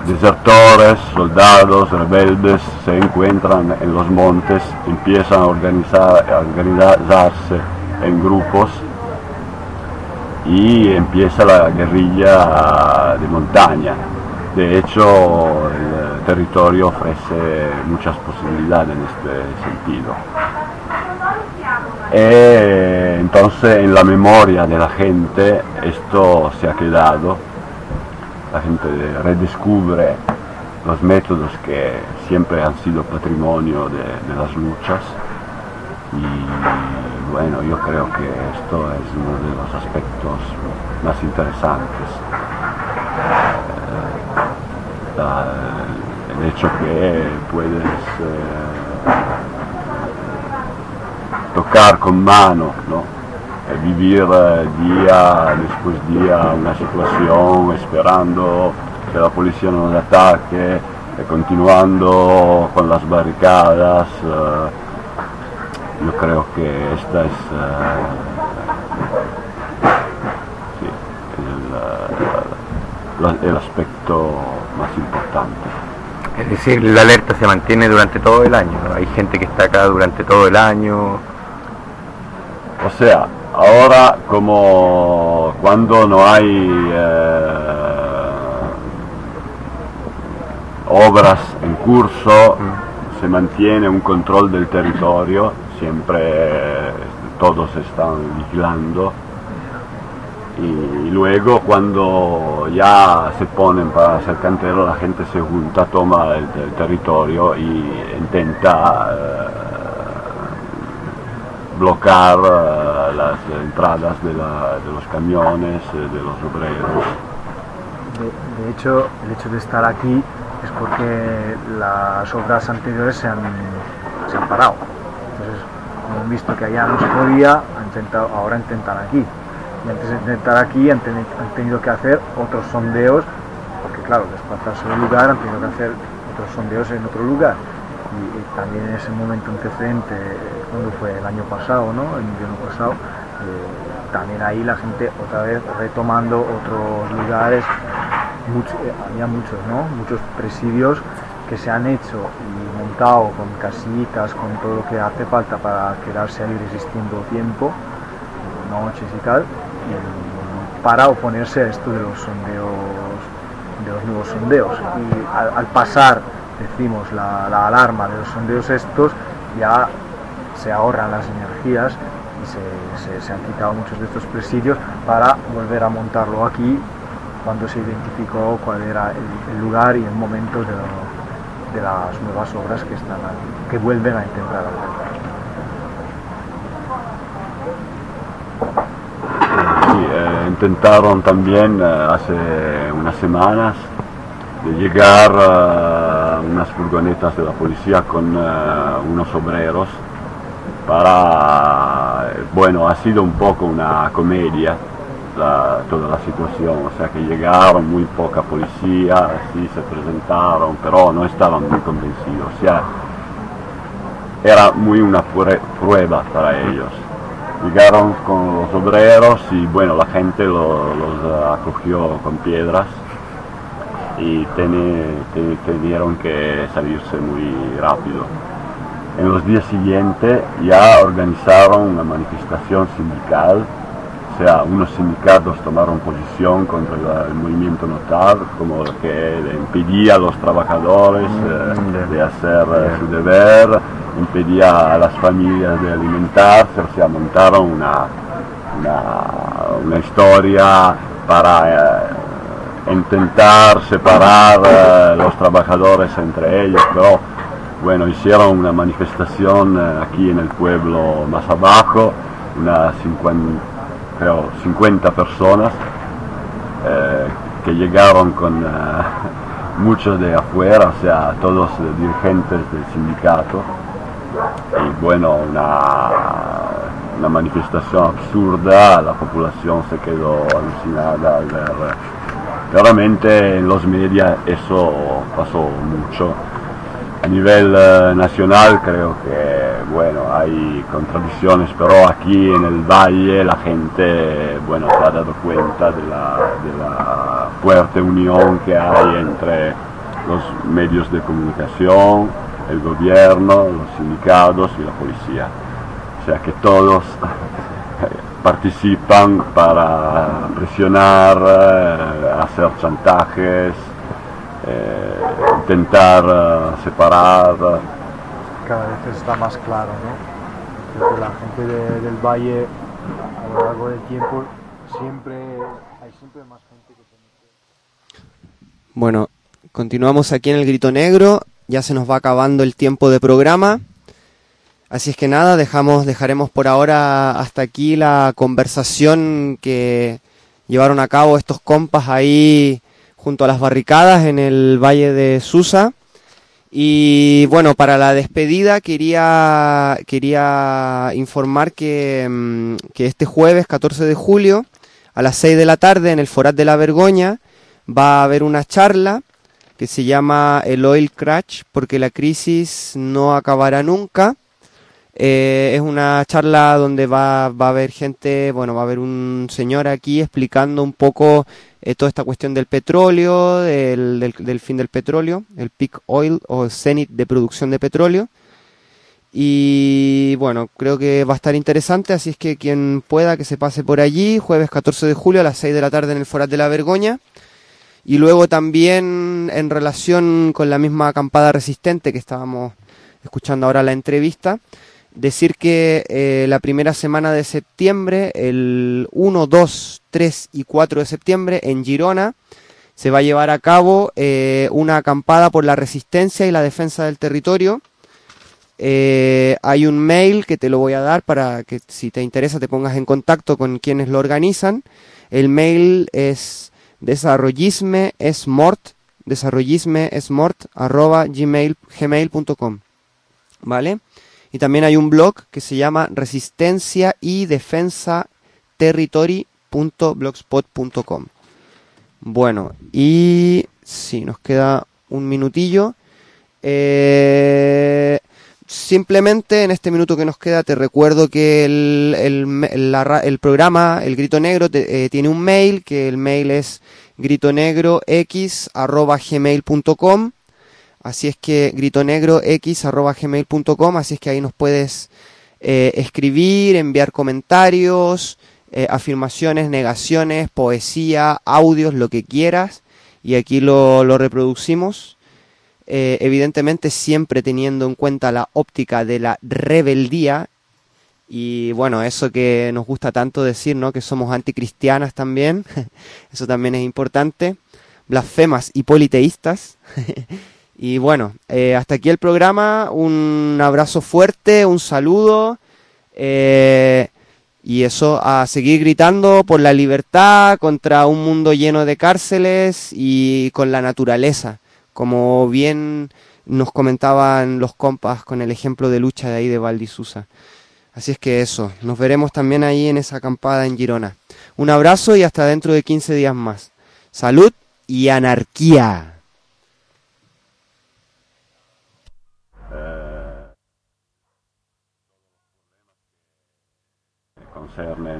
desertores, soldados, rebeldes se encuentran en los montes, empiezan a organizarse en grupos y empieza la guerrilla de montaña. De hecho, el territorio ofrece muchas posibilidades en este sentido. Entonces, en la memoria de la gente esto se ha quedado. La gente redescubre los métodos que siempre han sido patrimonio de las luchas. Y bueno, yo creo que esto es uno de los aspectos más interesantes. El hecho que puedes tocar con mano, ¿no? Vivir día después día una situación esperando que la policía no nos ataque, continuando con las barricadas. Yo creo que esta es el aspecto más importante. Es decir, la alerta se mantiene durante todo el año, ¿no? Hay gente que está acá durante todo el año. O sea, ahora como cuando no hay obras en curso, se mantiene un control del territorio, siempre todos están vigilando. Y luego cuando ya se ponen para hacer cantero, la gente se junta, toma el territorio y intenta bloquear las entradas de los camiones, de los obreros. De hecho, el hecho de estar aquí es porque las obras anteriores se han parado. Entonces, como han visto que allá no se podía, ahora intentan aquí. Y antes de intentar aquí han tenido que hacer otros sondeos, porque claro, desplazarse del lugar han tenido que hacer otros sondeos en otro lugar. Y también en ese momento antecedente, cuando fue el año pasado, ¿no? El invierno pasado, también ahí la gente otra vez retomando otros lugares, había muchos, ¿no? Muchos presidios que se han hecho y montado con casitas, con todo lo que hace falta para quedarse ahí resistiendo tiempo, noches y tal, para oponerse a esto de los sondeos, de los nuevos sondeos. Y al pasar, decimos, la alarma de los sondeos estos, ya se ahorran las energías y se han quitado muchos de estos presidios para volver a montarlo aquí cuando se identificó cuál era el lugar y el momento de las nuevas obras que vuelven a intentar hacer. Intentaron también hace unas semanas de llegar unas furgonetas de la policía con unos obreros bueno, ha sido un poco una comedia toda la situación, o sea que llegaron muy poca policía, sí se presentaron, pero no estaban muy convencidos, o sea, era muy una prueba para ellos. Llegaron con los obreros y bueno, la gente los acogió con piedras y tuvieron que salirse muy rápido. En los días siguientes ya organizaron una manifestación sindical, o sea, unos sindicatos tomaron posición contra el movimiento NOTAV, como que impedía a los trabajadores de hacer su deber, impedía a las familias de alimentarse, o sea, montaron una historia para intentar separar los trabajadores entre ellos, pero bueno, hicieron una manifestación aquí en el pueblo más abajo, unas 50 personas que llegaron con muchos de afuera, o sea, todos dirigentes del sindicato. Y bueno, una manifestación absurda, la población se quedó alucinada al ver. Claramente en los medios eso pasó mucho. A nivel nacional creo que bueno, hay contradicciones, pero aquí en el valle la gente bueno, se ha dado cuenta de la fuerte unión que hay entre los medios de comunicación, el gobierno, los sindicatos y la policía. O sea que todos participan para presionar, hacer chantajes, intentar separar. Cada vez está más claro, ¿no? Creo que la gente del Valle, a lo largo del tiempo, hay siempre más gente que se mete. Bueno, continuamos aquí en el Grito Negro, ya se nos va acabando el tiempo de programa, así es que nada, dejaremos por ahora hasta aquí la conversación que llevaron a cabo estos compas ahí junto a las barricadas en el Valle de Susa. Y bueno, para la despedida quería informar que este jueves 14 de julio a las 6 de la tarde en el Forat de la Vergoña va a haber una charla que se llama el Oil Crash porque la crisis no acabará nunca. Es una charla donde va a haber gente, bueno, va a haber un señor aquí explicando un poco toda esta cuestión del petróleo, del fin del petróleo, el peak oil o el cenit de producción de petróleo. Y bueno, creo que va a estar interesante, así es que quien pueda que se pase por allí, jueves 14 de julio a las 6 de la tarde en el Forat de la Vergoña. Y luego también en relación con la misma acampada resistente que estábamos escuchando ahora la entrevista, decir que la primera semana de septiembre, el 1, 2, 3 y 4 de septiembre, en Girona, se va a llevar a cabo una acampada por la resistencia y la defensa del territorio. Hay un mail que te lo voy a dar para que si te interesa te pongas en contacto con quienes lo organizan. El mail es desarrollismeesmort@gmail.com, ¿vale? Y también hay un blog que se llama resistencia y defensa territory.blogspot.com. Bueno, y sí, nos queda un minutillo. Simplemente en este minuto que nos queda te recuerdo que el programa, el Grito Negro, tiene un mail, que el mail es gritonegrox@gmail.com. Así es que gritonegrox@gmail.com, así es que ahí nos puedes escribir, enviar comentarios, afirmaciones, negaciones, poesía, audios, lo que quieras, y aquí lo reproducimos. Evidentemente siempre teniendo en cuenta la óptica de la rebeldía y bueno, eso que nos gusta tanto decir, ¿no? Que somos anticristianas también, eso también es importante, blasfemas y politeístas. Y bueno, hasta aquí el programa, un abrazo fuerte, un saludo, y eso, a seguir gritando por la libertad contra un mundo lleno de cárceles y con la naturaleza, como bien nos comentaban los compas con el ejemplo de lucha de ahí de Val di Susa. Así es que eso, nos veremos también ahí en esa acampada en Girona. Un abrazo y hasta dentro de 15 días más. Salud y anarquía. Concerne